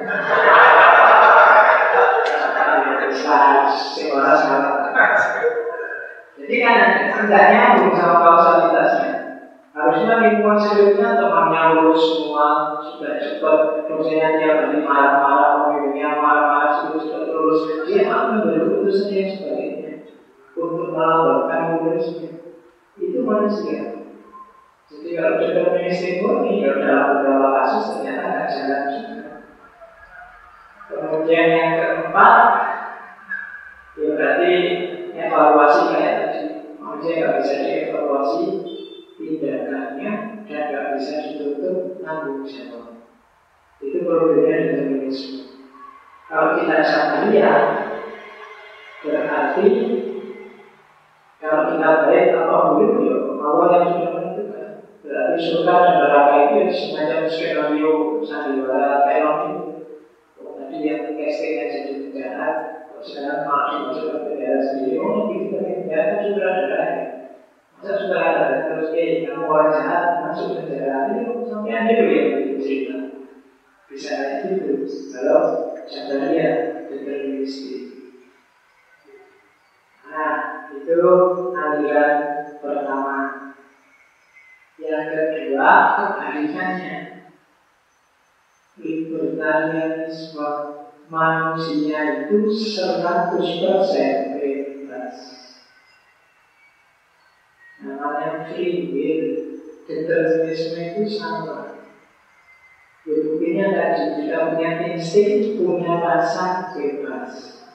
Jadi kan hendaknya berusaha kausalitasnya. Harusnya lingkungan sebelumnya temannya lulus semua sudah cepat, dosennya dia beri marah-marah, pemimpinnya marah-marah, sudah lulus. Dia akan berkeputusan yang sebaliknya untuk melakukan lulus. Itu manusia. Jadi Jadi kalau deterministik murni, ya dalam beberapa kasus ternyata nggak jalan juga. Kemudian yang keempat, ya berarti evaluasi kayak tadi. Manusia nggak bisa dievaluasi tindakannya dan nggak bisa ditutup tanggung jawab. Itu problemnya determinisme. Kalau kita Samaria, berarti kalau kita baik apa buruk, ya Allah yang sudah menentukan. Berarti surga dan neraka itu semacam skenario sandiwara film itu. Tadi yang castingnya jadi penjahat, sekarang malah dimasukkan penjara sendiri. Oh, itu tapi penjara sutradara. Masa sutradara terus kamu orang jahat masuk penjara ini sampai ada yang cerita. Bisa kayak gitu. Kalau Samaria deterministik. Nah, itu aliran pertama. Yang kedua, kebalikannya. Libertarianisme, manusia itu 100% bebas. Namanya free will. Determinisme itu sama. Buktinya tadi kita punya insting, punya rasa bebas.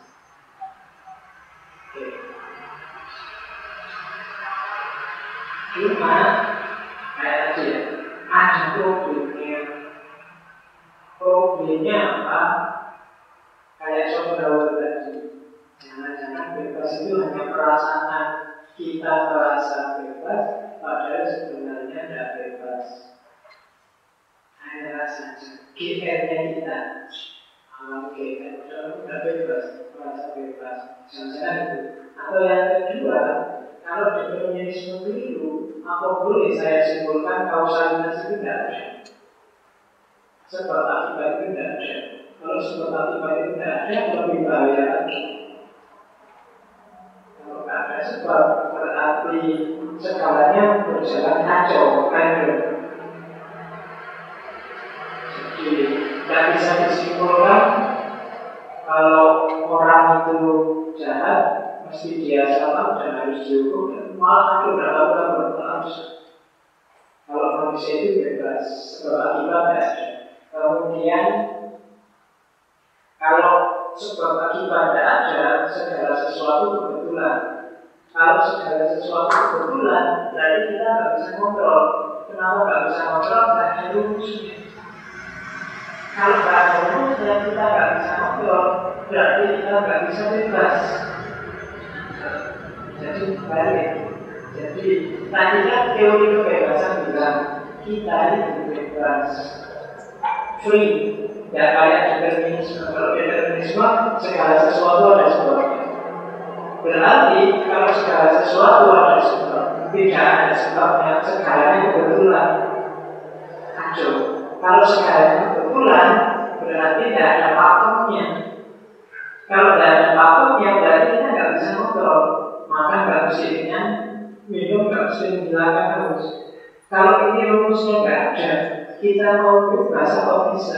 Cuma kayak tadi ya, ada problemnya. Problemnya apa? Kayak Schopenhauer tadi. Jangan-jangan bebas itu hanya perasaan kita merasa bebas, padahal sebenarnya tidak bebas. Hanya rasanya, GR-nya kita. Alam GR, sudah bebas, merasa bebas. Jangan-jangan itu. Atau yang kedua, kalau determinisme keliru, apa boleh saya simpulkan kausalitas itu tidak ada? Sebab akibat itu tidak ada. Kalau sebab akibat itu tidak ada, lebih bahaya lagi. Kalau tidak ada sebab, berarti segalanya berjalan kacau, random. Jadi, tidak bisa disimpulkan kalau orang itu jahat, mesti dia salah dan harus dihukum, dan malah itu berlaku harus. Kalau manusia itu bebas, sebab akibat tidak ada. Kemudian kalau sebab akibat tidak ada, segala sesuatu kebetulan. Kalau segala sesuatu kebetulan, berarti kita nggak bisa kontrol. Kenapa nggak bisa kontrol? Nggak ada rumusnya. Kalau nggak ada rumusnya, kita nggak bisa kontrol. Berarti kita nggak bisa bebas. Jadi balik. Jadi tadi kan teori kebebasan bilang kita itu bebas. Free, tidak kayak determinisme. Kalau determinisme, segala sesuatu ada sebabnya. Berarti kalau segala sesuatu ada sebab, tidak ada sebabnya, segalanya kebetulan. Kacau. Kalau segalanya kebetulan, berarti tidak ada pakemnya. Kalau tidak ada pakemnya, berarti kita nggak bisa kontrol. Makan nggak mesti kenyang, minum nggak mesti menghilangkan haus. Kalau ini rumusnya nggak ada, kita mau bebas apa bisa?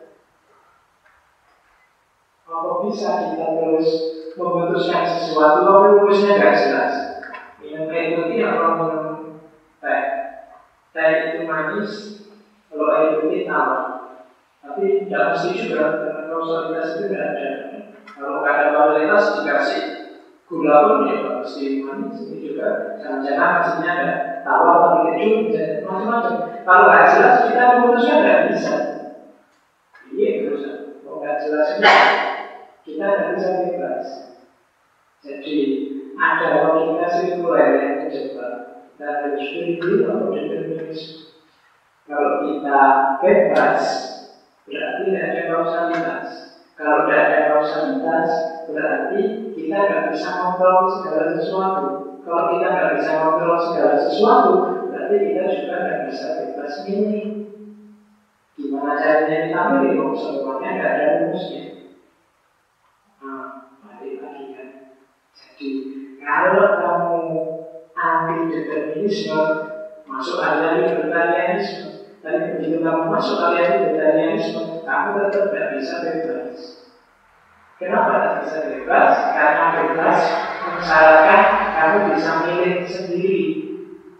Apa bisa kita terus memutuskan sesuatu tapi rumusnya nggak jelas? Minum air putih atau minum teh? Teh itu manis, kalau air putih tawar. Tapi tidak mesti juga, karena kausalitas itu tidak ada. Kalau nggak ada kausalitas dikasih gula pun ya mesti manis. Ini juga jangan-jangan hasilnya ada tawar atau keju, macam-macam. Kalau nggak jelas kita memutuskan nggak bisa. Iya terus, kalau nggak jelas kita nggak bisa bebas. Jadi ada logika sirkuler yang terjebak. Kita harus pilih atau determinisme. Kalau kita bebas, berarti tidak ada kausalitas. Kalau tidak ada kausalitas, berarti kita nggak bisa kontrol segala sesuatu. Kalau kita nggak bisa kontrol segala sesuatu, berarti kita juga nggak bisa bebas milih. Gimana caranya kita milih? Semuanya nggak ada rumusnya. Nah, balik lagi kan. Jadi kalau kamu anti determinisme, masuk aliran libertarianisme. Tapi begitu kamu masuk aliran libertarianisme, kamu tetap tidak bisa bebas. Kenapa tidak bisa bebas? Karena bebas mensyaratkan kamu bisa milih sendiri.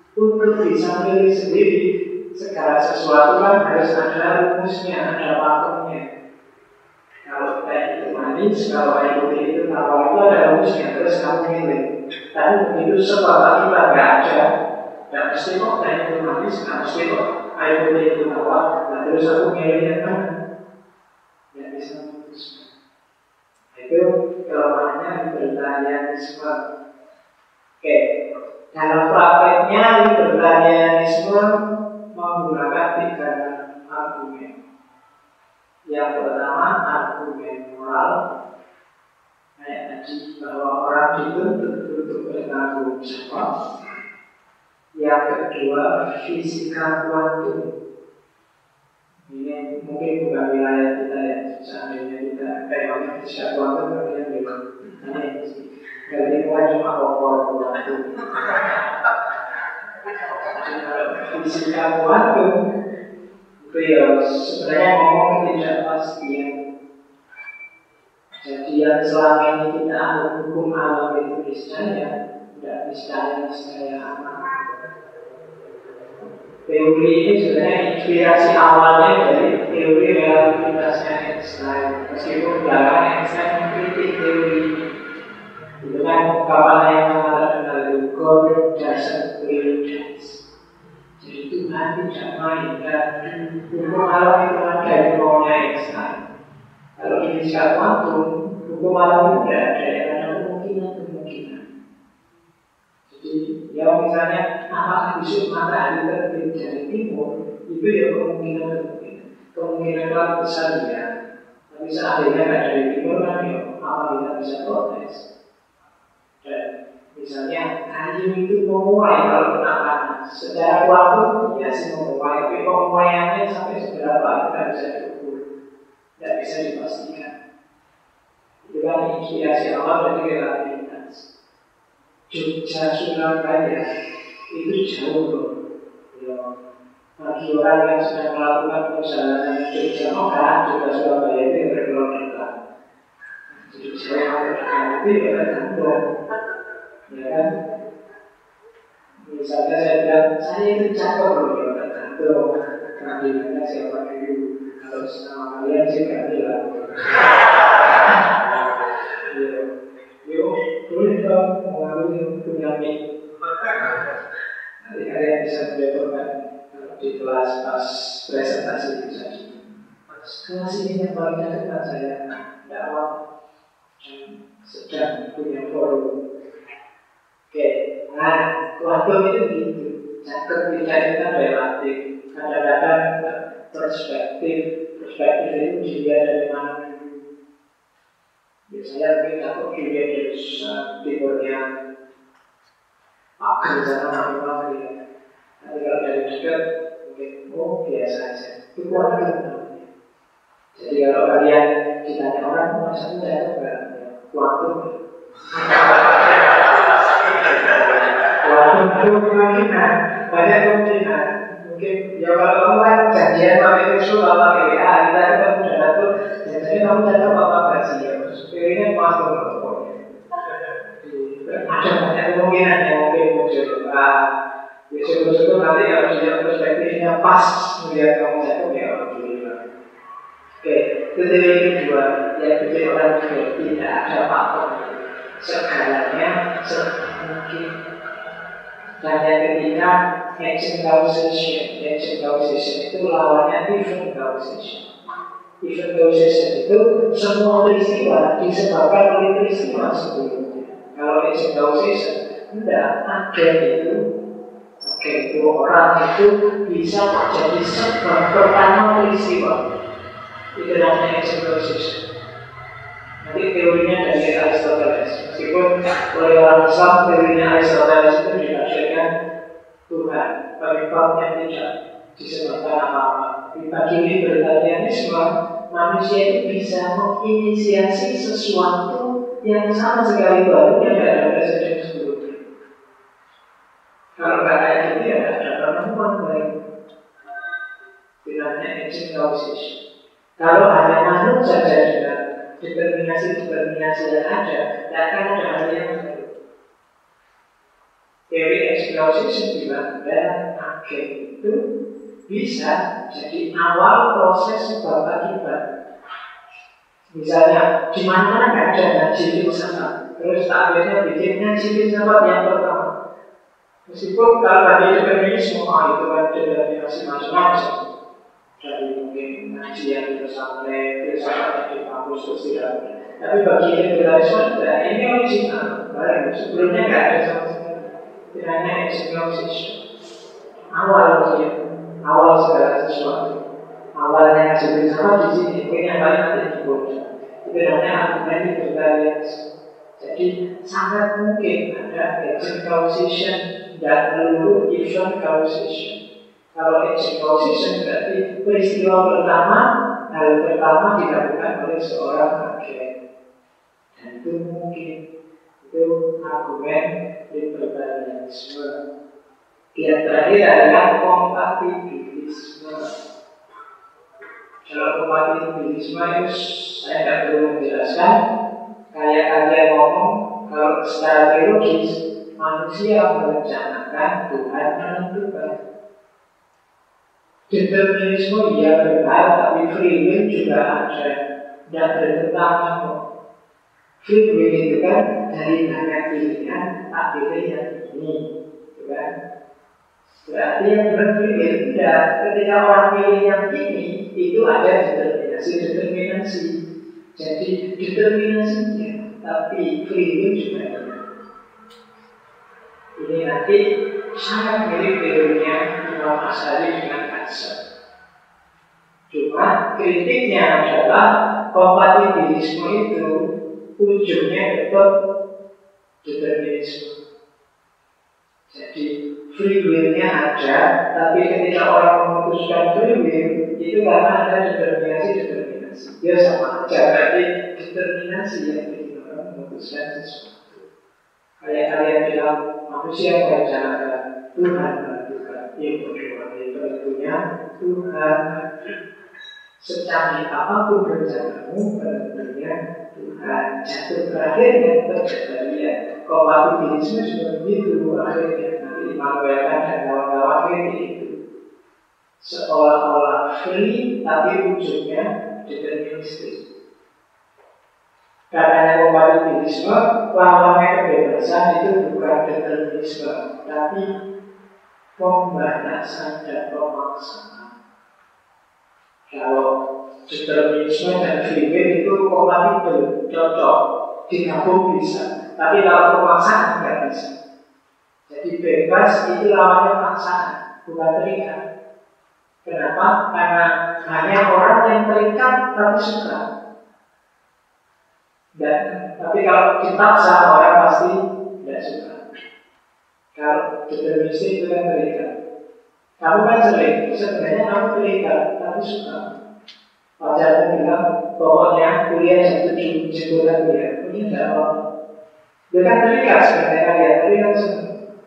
untuk bisa milih sendiri segala sesuatu kan harus ada rumusnya, ada pakemnya. Kalau teh itu manis, kalau air putih itu tawar, itu ada rumusnya, terus kamu milih. Tapi begitu sebab kita nggak ada, nggak mesti kok teh itu manis, nggak mesti kok air putih itu tawar. Nah terus aku milih yang mana? Nggak bisa memutuskan. Itu kelemahannya libertarianisme. Oke, dalam prakteknya libertarianisme menggunakan 3 argumen. Yang pertama argumen moral, kayak tadi bahwa orang dituntut untuk bertanggung jawab. Yang kedua fisika kuantum. Ini mungkin bukan wilayah kita ya, seandainya kita kayak fisika kuantum berarti memang jadi bukan cuma opor kuantum. Fisika kuantum itu ya sebenarnya ngomong ketidakpastian. Jadi yang selama ini kita anggap hukum alam itu niscaya, tidak niscaya aman. Teori ini sebenarnya inspirasi awalnya dari teori relativitasnya Einstein. Meskipun belakangan Einstein mengkritik teori ini. Itu kan ungkapan yang sangat terkenal itu, God doesn't really dance. Jadi Tuhan tidak main dan hukum alam itu ada di bawahnya Einstein. Kalau di fisika kuantum, hukum alam itu tidak ada kemungkinan. Jadi ya misalnya apakah besok matahari terbit dari timur, itu ya kemungkinan paling besar ya. Tapi seandainya tidak dari timur kan ya apa kita bisa protes. Dan misalnya hari itu memuai kalau kena panas, secara waktu ya sih memuai, tapi pemuaiannya sampai seberapa kita bisa diukur, tidak bisa dipastikan. Itu kan inspirasi awal dari relativitas. Jogja Surabaya itu jauh loh. Ya, bagi orang yang sedang melakukan perjalanan Jogja Jogja Surabaya itu yang berkelompok. Jogja itu ya tergantung. Ya kan? Misalnya saya bilang, saya itu cakep loh, ya tergantung kehadirannya siapa dulu. Kalau sama kalian sih gak bilang. Yuk, boleh dong mengalami punya mic. Nanti kalian bisa menjatuhkan di kelas pas presentasi bisa. Kelas ini yang paling dekat saya dakwah sedang punya forum. Oke, nah kuantum itu gitu. Cakep tidak itu kan relatif. Kadang-kadang perspektif itu dilihat dari mana dulu. Biasanya mungkin aku dilihat dari timurnya Pak Ganjar apa ya. Tapi kalau dari dekat mungkin biasa saja. Itu kuantum. Jadi kalau kalian ditanya orang masa saya juga kuantum. Kuantum itu kemungkinan, banyak kemungkinan. Mungkin ya kalau kamu kan janjian pakai tisu atau pakai WA, kita kan udah atur. Jadi kamu datang apa gaji ya? Pilihnya kuantum. Ada banyak kemungkinan yang mungkin muncul. Ya syukur-syukur nanti kalau dilihat perspektifnya pas melihat kamu jatuh ya alhamdulillah. Oke, itu teori kedua yang bikin orang juga tidak ada pakem. Segalanya mungkin. Dan yang ketiga, action causation. Action causation itu lawannya event causation. Event causation itu semua peristiwa disebabkan oleh peristiwa sebelumnya. Kalau action causation, tidak agen itu orang itu bisa menjadi sebab pertama peristiwa. Itu namanya action causation. Nanti teorinya dari Aristoteles. Meskipun oleh orang Islam teorinya Aristoteles itu dikatakan Tuhan, penyebabnya tidak disebabkan apa-apa. Bagi libertarianisme, manusia itu bisa menginisiasi sesuatu yang sama sekali baru yang tidak ada presiden sebelumnya. Kalau nggak kayak gitu ya tidak ada penemuan baik. Bilangnya action causation. Kalau hanya makhluk saja dengan determinasi yang ada, tidak akan ada hal yang baru. Teori action causation bila dan agen itu bisa jadi awal proses sebab akibat. Misalnya, di mana nggak ada ngaji filsafat, terus akhirnya bikin ngaji filsafat yang pertama. Meskipun kalau tadi determinisme itu kan determinasi macam-macam, dari mungkin ngaji yang sampai filsafat yang di kampus terus tidak. Tapi bagi liberalisme ini original, baru sebelumnya nggak ada sama sekali. Tidak hanya execution, awal dia, awal segala sesuatu. Awalnya ngaji filsafat di sini, mungkin yang paling nanti dibuat. Itu namanya argumentative libertarianism. Jadi sangat mungkin ada agent causation dan melulu event causation. Kalau agent causation berarti peristiwa pertama, hal pertama dilakukan oleh seorang agen. Dan itu mungkin itu argumen libertarianisme. Yang terakhir adalah kompatibilisme. Kalau kompatibilisme itu saya tidak perlu menjelaskan. Kayak kalian ngomong, kalau secara teologis manusia merencanakan, Tuhan menentukan. Determinisme ya benar, tapi free will juga ada. Dan bertentangan. Free will itu kan dari banyak pilihan, tak pilih yang ini, kan? Berarti yang benar free will tidak. Ketika orang pilih yang ini, itu ada determinasi. Jadi determinasinya, tapi free will juga ada. Ini nanti sangat mirip teorinya Imam Asy'ari dengan Husserl. Cuma kritiknya adalah kompatibilisme itu ujungnya tetap determinisme. Jadi free will-nya ada, tapi ketika orang memutuskan free will itu karena ada determinasi. Ya sama aja, berarti determinasi yang bikin orang memutuskan sesuatu. Kayak kalian bilang manusia merencanakan, Tuhan menentukan. Ya berdua tentunya Tuhan. Secanggih apapun rencanamu, tentunya Tuhan. Jatuh terakhirnya terjadi ya. Kompatibilisme juga begitu akhirnya. Nanti Immanuel dan kawan-kawan kritik itu seolah-olah free, tapi ujungnya deterministis. Karena kompatibilisme, lawannya kebebasan itu bukan determinisme, tapi pembatasan dan pemaksaan. Kalau determinisme dan free will itu kompatibel, cocok, digabung bisa. Tapi kalau pemaksaan nggak bisa. Jadi bebas itu lawannya paksaan, bukan terikat. Kenapa? Karena hanya orang yang terikat tapi suka. Dan tapi kalau dipaksa orang pasti tidak suka. Kalau determinisme itu kan terikat. Kamu kan sering, sebenarnya kamu terikat tapi suka. Pacarmu bilang, pokoknya kuliah jam 7, jemputan kuliah. Ini tidak apa-apa. Dia kan terikat sebenarnya kalian, tapi kan senang.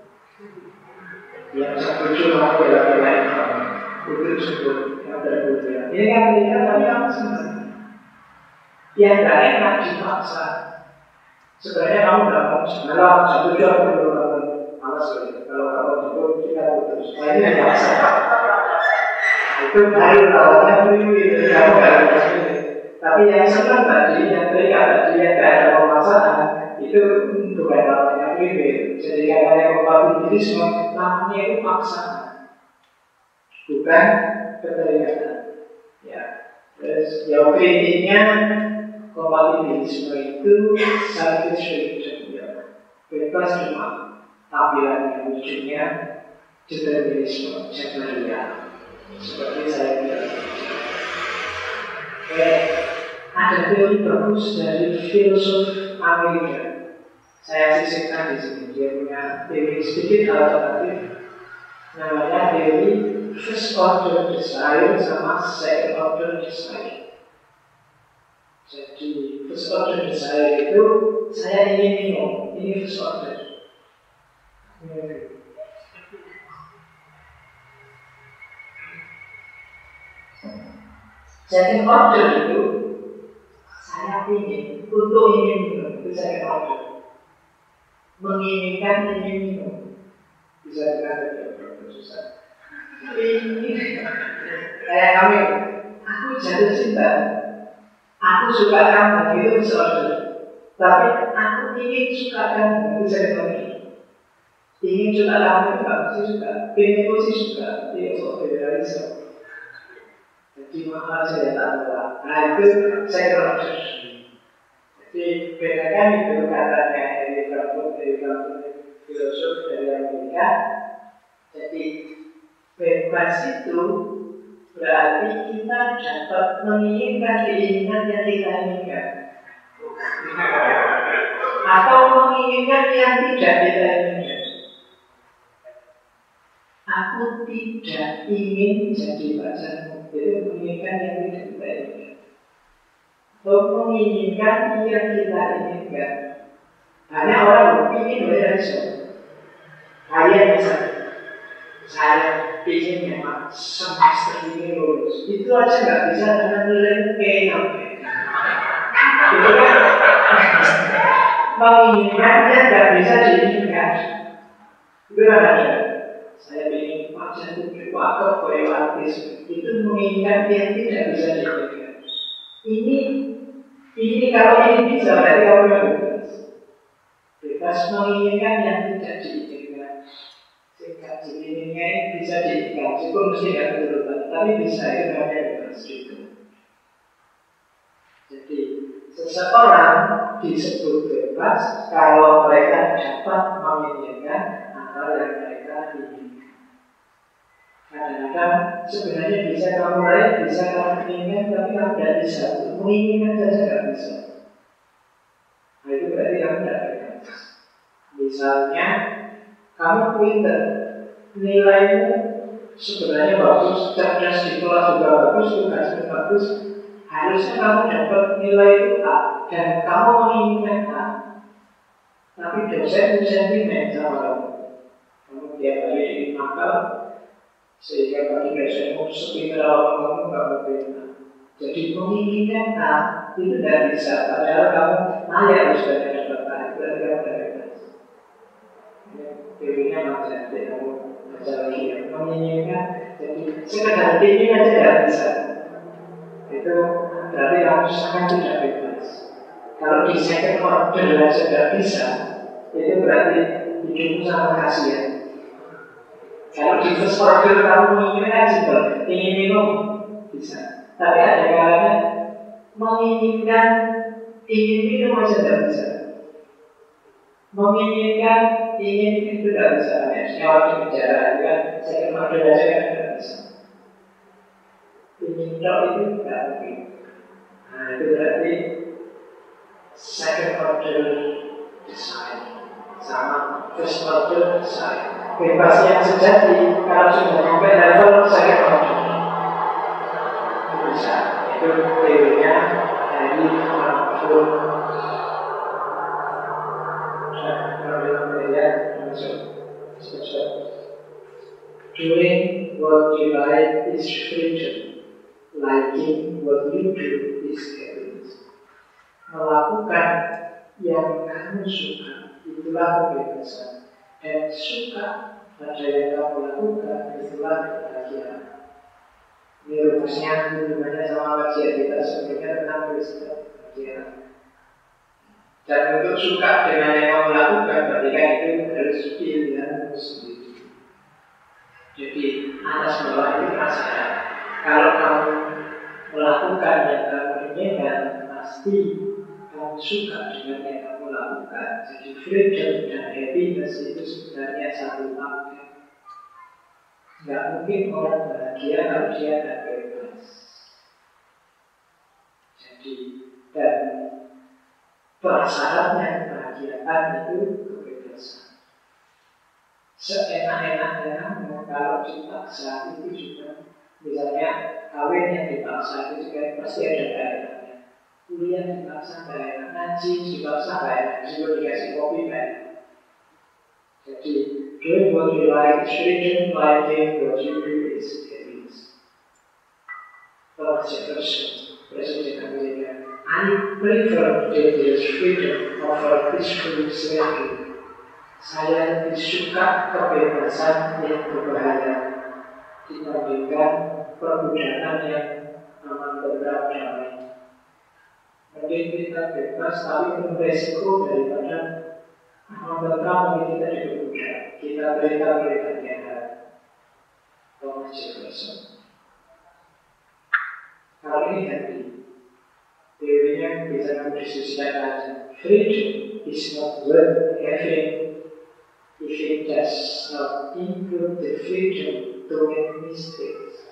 Yang setuju aku bela-belain kamu. Itu sebut yang berbeda. Ini kan terikat tapi kamu senang. Yang gak enak dipaksa. Sebenarnya kamu gak mau sebenarnya jam 7 aku belum bangun. Alas ya, kalau kamu jemput kita putus. Nah ini dipaksa. Itu baru lawannya free will. Kamu gak ada sini. Tapi yang senang tadi, yang terikat tadi, yang gak ada pemaksaan, itu bukan lawannya free will. Jadi katanya kompatibilisme, namanya itu paksaan. Bukan keterikatan. Ya. Terus yang kritiknya kompatibilisme itu service religion, ya. Bebas cuma tampilannya ujungnya determinisme sekularisme. Seperti saya bilang. Ada teori bagus dari filsuf Amerika. Saya sisipkan di sini. Dia punya teori sedikit alternatif. Namanya teori first order desire sama second order desire. Jadi first order desire itu saya ingin minum, ini first order. Second order itu saya ingin, untuk ingin minum, itu second order. Menginginkan ingin minum. bisa dengan susah. Ini kayak kami, aku jatuh cinta, aku suka kamu, itu bisa order. Tapi aku ingin suka kamu, itu saya lagi. Ingin suka kamu itu gak mesti suka, ingin itu sih suka, itu soal bisa. Jadi mahal saya tak tahu. Nah itu saya order. Jadi bedakan itu katanya dari kampus filosof dari Amerika. Jadi bebas itu berarti kita dapat menginginkan keinginan yang kita inginkan, atau menginginkan yang tidak kita inginkan. Aku tidak ingin jadi pacarmu, itu menginginkan yang tidak kita inginkan. Atau menginginkan yang kita inginkan. Hanya orang ingin berhasil. Kalian bisa. Saya ingin memang semester ini lulus. Itu aja nggak bisa dengan nilai P6. Itu kan menginginkannya nggak bisa diinginkan. Itu kan ada. Saya ingin wajah itu wakaf oleh artis. Itu menginginkan yang tidak bisa diinginkan. Ini kalau ini bisa berarti kamu yang bebas. Bebas menginginkan yang tidak diinginkan. Sehingga diinginkan bisa diinginkan. Meskipun mesti tidak betul-betul, tapi bisa itu namanya bebas gitu. Jadi seseorang disebut bebas kalau mereka dapat menginginkan apa yang mereka inginkan. Kadang-kadang sebenarnya bisa kamu raih, bisa kamu inginkan, tapi kamu tidak bisa. Menginginkan saja tidak bisa. Nah itu berarti kamu tidak bebas. Misalnya kamu pintar, nilaimu sebenarnya bagus, cerdas di kelas juga bagus, tugasmu bagus. Harusnya kamu dapat nilai itu A, dan kamu menginginkan A. Tapi dosen sentimen sama kamu. Kamu tiap hari ingin nakal, sehingga bagi dosenmu sepintar kamu nggak berbeda. Jadi menginginkan A itu tidak bisa. Padahal kamu layak sudah dapat A, berarti kamu tidak bebas. Teorinya macam kamu baca lagi ya. Menginginkan, jadi sekedar ingin aja tidak bisa. Itu berarti kamu sangat tidak bebas. Kalau di second order aja tidak bisa, itu berarti hidupmu sangat kasihan. Kalau di first order kamu menginginkan simpel, ingin minum bisa. Tapi ada kalanya menginginkan ingin minum aja tidak bisa. Menginginkan ingin itu tidak bisa. Nyawa di penjara itu kan second order aja kan tidak bisa. Ingin tahu itu tidak mungkin. Nah itu berarti second order design sama first order design. Bebas yang sejati kalau sudah sampai level second order bisa. Itu teorinya dari Frankfurt. Doing what you like is freedom. Liking what you do is happiness. Melakukan yang kamu suka itulah kebebasan. Dan suka pada yang kamu lakukan itulah kebahagiaan. Ini rumusnya hubungannya sama kajian kita sebelumnya tentang kebahagiaan. Dan untuk suka dengan yang kamu lakukan berarti kan itu harus pilihanmu sendiri. Jadi atas bawah itu masalah. Kalau kamu melakukan yang kamu inginkan, pasti kamu suka dengan yang kamu lakukan. Jadi freedom dan happiness itu sebenarnya satu paket. Nggak mungkin orang bahagia kalau dia tidak bebas. Jadi dan prasyaratnya kebahagiaan itu kebebasan. Seenak-enaknya kamu kalau dipaksa itu juga, misalnya kawin yang dipaksa itu juga pasti ada daerahnya. Kuliah dipaksa daerah, ngaji dipaksa daerah, juga dikasih kopi daerah. Jadi doing what you like, freedom, liking what you do is happiness. Thomas Jefferson, Presiden Amerika, I prefer dangerous freedom over peaceful slavery. saya lebih suka kebebasan yang berbahaya dibandingkan perbudakan yang aman tentram damai. Mungkin kita bebas tapi penuh resiko daripada aman tentram tapi kita diperbudak. Kita berita-berita hati. Thomas Jefferson. Kalau ini hati, teorinya bisa kamu diskusikan aja. Freedom is not worth having if it does not include the freedom to make mistakes.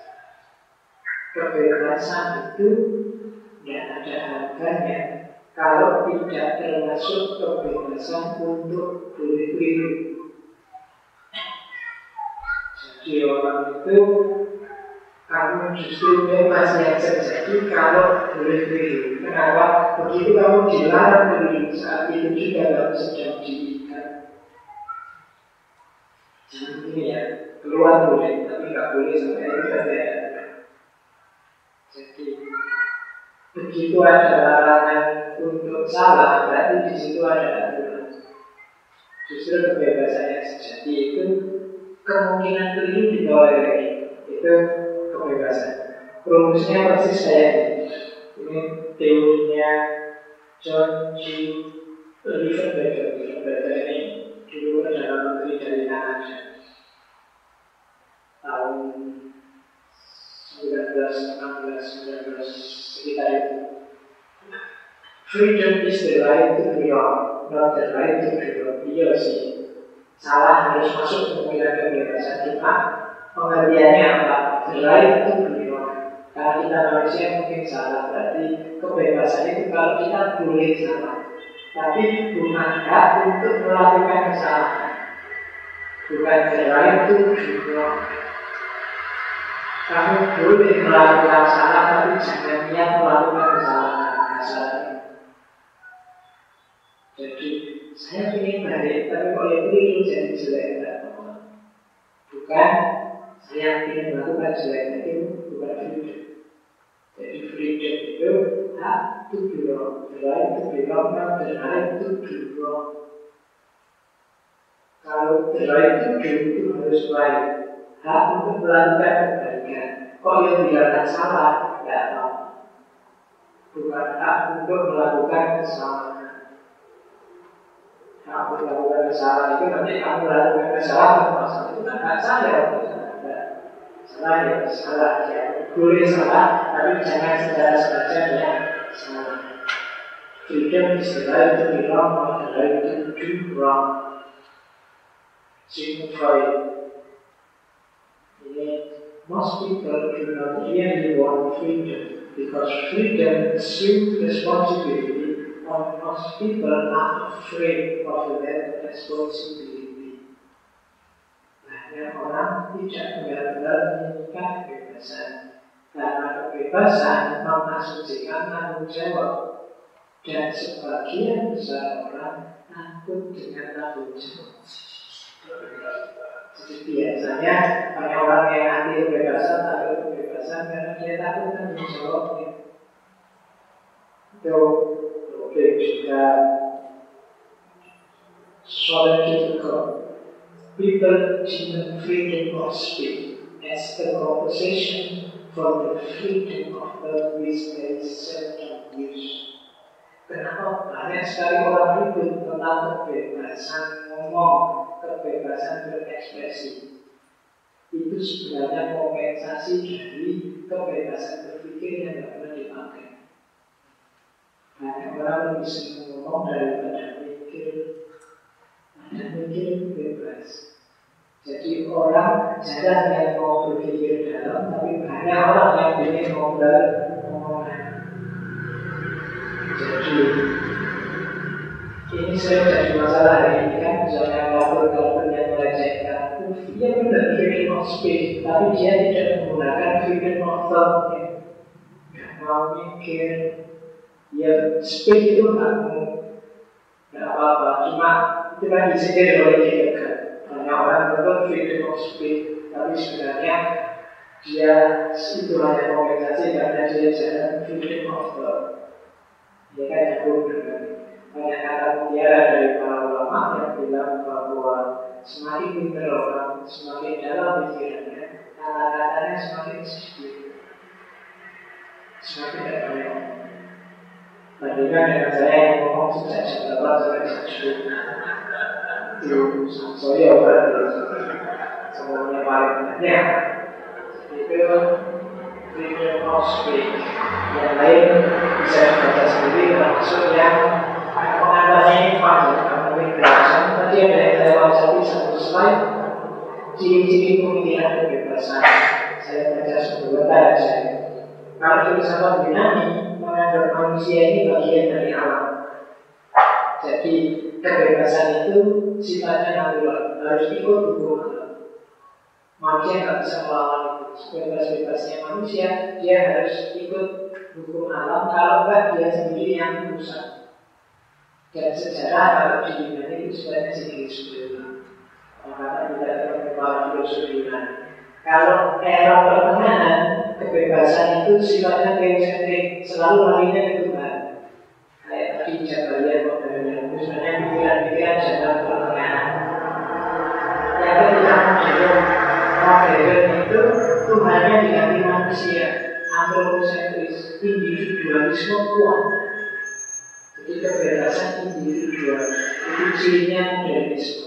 Kebebasan itu tidak ada harganya kalau tidak termasuk kebebasan untuk keliru. Jadi orang itu kamu justru bebas yang terjadi kalau boleh keliru. Kenapa? Begitu kamu dilarang keliru, saat itu juga kamu sedang diikat. Jangan ini ya, keluar boleh, tapi nggak boleh sampai itu saja. Jadi begitu ada larangan untuk salah, berarti di situ ada aturan. Justru kebebasan yang sejati itu kemungkinan keliru ditolak itu kebebasan. Rumusnya persis kayak ini. Ini teorinya John G. Livenberger. Livenberger ini dulu Perdana Menteri dari Kanada tahun 1916-19 sekitar itu. Freedom is the right to be wrong, not the right to be wrong. Iya sih, salah harus masuk kemungkinan kebebasan. Cuma pengertiannya apa? The right to be wrong. Karena kita manusia mungkin salah, berarti kebebasan itu kalau kita boleh salah, tapi bukan hak untuk melakukan kesalahan. Bukan the right to be wrong. Kamu boleh melakukan salah, tapi jangan niat melakukan kesalahan. Jadi saya ingin baik, tapi kalau itu jadi jelek, bukan saya ingin melakukan jelek, itu bukan freedom. Jadi freedom itu hak to be wrong, the right to be wrong, not the right to be wrong. Kalau the right to do itu harus baik, hak untuk melakukan kebaikan. Kok yang dikatakan salah, tidak tahu. Bukan hak untuk melakukan kesalahan. Hak untuk melakukan kesalahan itu nanti kamu melakukan kesalahan, masalah itu kan hak saya. Salah ya, salah ya. Boleh salah, tapi jangan secara sengaja ya salah. Freedom is the right to be wrong, not the right to do wrong. Sigmund Freud. Ini most people do not really want freedom because freedom assumes responsibility, and most people are afraid of that responsibility. Banyak orang tidak benar-benar menginginkan kebebasan karena kebebasan mengasumsikan tanggung jawab, dan sebagian besar orang takut dengan tanggung jawab. Jadi biasanya banyak orang yang anti kebebasan, takut kebebasan karena dia takut tanggung jawabnya. Itu juga soal difficult. People demand freedom of speech as a compensation for the freedom of the which they seldom use. Kenapa banyak sekali orang ribut tentang kebebasan ngomong, kebebasan berekspresi? Itu sebenarnya kompensasi dari kebebasan berpikir yang tidak pernah dipakai. Banyak orang lebih senang ngomong daripada mikir. Ada mikir bebas. Jadi orang jarang yang mau berpikir dalam, tapi banyak orang yang ingin ngobrol omongan. Jadi ini sering jadi masalah hari ini kan, misalnya kalkulator yang melecehkan, dia benar freedom of speech, tapi dia tidak menggunakan freedom of thought. Gak mau mikir, ya speech itu gak apa-apa, cuma itu kan disingkir oleh kita. Banyak orang betul freedom of speech, tapi sebenarnya dia itu hanya kompensasi karena dia jarang freedom of thought. Dia kan jago dengan banyak kata mutiara dari para ulama yang bilang bahwa bahwa semakin pintar orang, semakin dalam pikirannya, kata-katanya semakin sedikit, semakin tidak banyak ngomong. Bandingkan dengan saya yang ngomong sejak jam 8 sampai jam 10. Saya berarti semuanya paling banyak itu freedom of speech. Yang lain bisa dibaca sendiri, termasuk yang pengantarnya ini panjang, mungkin belasan. Tadi ada yang saya baca di satu slide, ciri-ciri pemikiran kebebasan. Saya baca sebentar saja. Kalau filsafat Yunani menganggap manusia ini bagian dari alam. Jadi kebebasan itu sifatnya natural, harus ikut hukum alam. Manusia tidak bisa melawan itu. Sebebas-bebasnya manusia, dia harus ikut hukum alam. Kalau enggak, dia sendiri yang merusak. Dan sejarah kalau di Yunani itu sebenarnya sedikit sebelumnya. Karena tidak terkembang filosofi Yunani. Kalau era pertengahan, kebebasan itu sifatnya teosentrik, selalu larinya ke Tuhan. Kayak tadi Jabalia modern, itu sebenarnya pikiran-pikiran zaman pertengahan. Yang ketika modern itu Tuhannya diganti manusia, antropocentris, individualisme kuat. Jadi kebebasan individual itu cirinya modernisme.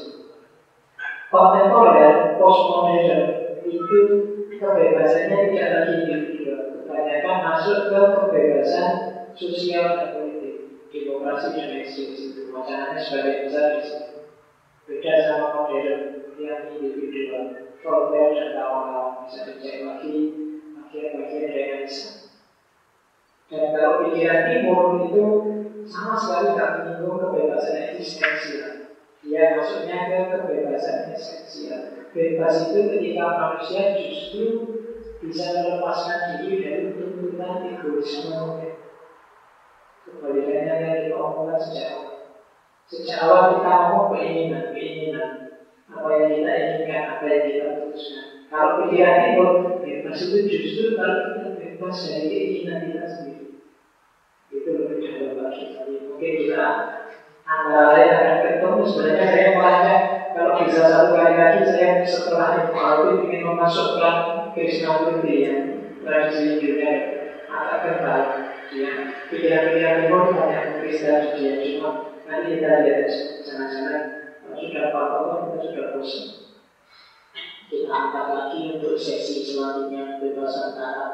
Kontemporer, postmodern itu kebebasannya tidak lagi individual, kebanyakan masuk ke kebebasan sosial dan politik, demokrasi dan ekstremisme. Wacananya sebagai besar di sini. Beda sama modern yang individual, Voltaire dan kawan-kawan bisa dicek lagi bagian-bagian realisme. Dan kalau pikiran timur itu sama sekali tidak menyinggung kebebasan eksistensial. Dia maksudnya ke kebebasan esensial. Bebas itu ketika manusia justru bisa melepaskan diri dari tuntutan egoisme. Kebalikannya yang kita omongkan sejak awal. Sejak awal kita ngomong keinginan, apa yang kita inginkan, apa yang kita putuskan. Kalau pikiran itu bebas itu justru kalau kita bebas dari keinginan kita sendiri. Itu lebih dalam lagi. Mungkin kita antara lain akan ketemu. Sebenarnya saya melacak kalau bisa satu kali lagi saya setelah itu ingin memasukkan Krishnamurti yang tradisi Hindunya agak kental. Pikiran-pikiran timur banyak mengkristal dia, cuma nanti kita lihat jangan-jangan sudah apa-apa kita sudah bosan. Kita angkat lagi untuk sesi selanjutnya bebasan kata.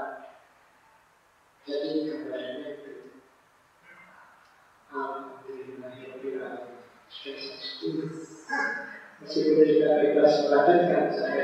Jadi gambarannya itu meskipun tidak bebas melanjutkan sampai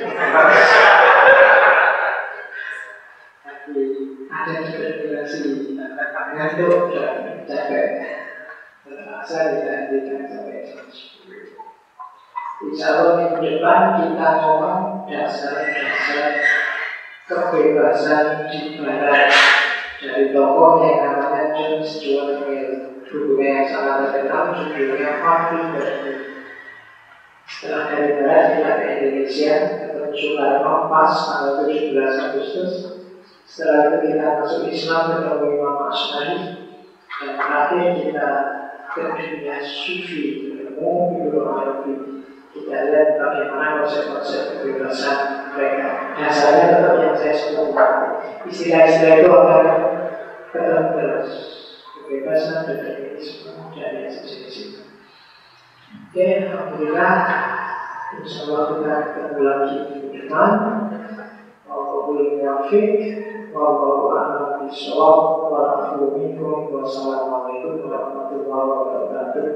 tapi ada determinasi ngantuk dan capek terpaksa dihentikan sampai jam 10. Insya Allah minggu depan kita ngomong dasar-dasar kebebasan di barat dari tokoh yang namanya John Stuart Mill. Bukunya yang sangat terkenal, judulnya Martin Luther. Setelah dari barat kita ke Indonesia, ketemu Soekarno pas tanggal 17 Agustus. Setelah itu kita masuk Islam, ketemu Imam Asy'ari. Dan terakhir kita ke dunia Sufi, ketemu Ibnu Arabi. Kita lihat bagaimana konsep-konsep kebebasan mereka. Dasarnya tetap yang saya sebutkan. Istilah-istilah itu akan ketemu terus. Kebebasan, determinisme, dan yang sejenis itu. Oke, alhamdulillah. Insyaallah kita ketemu lagi di depan. Wa'alaikumsalam warahmatullahi wabarakatuh. Wassalamualaikum warahmatullahi wabarakatuh.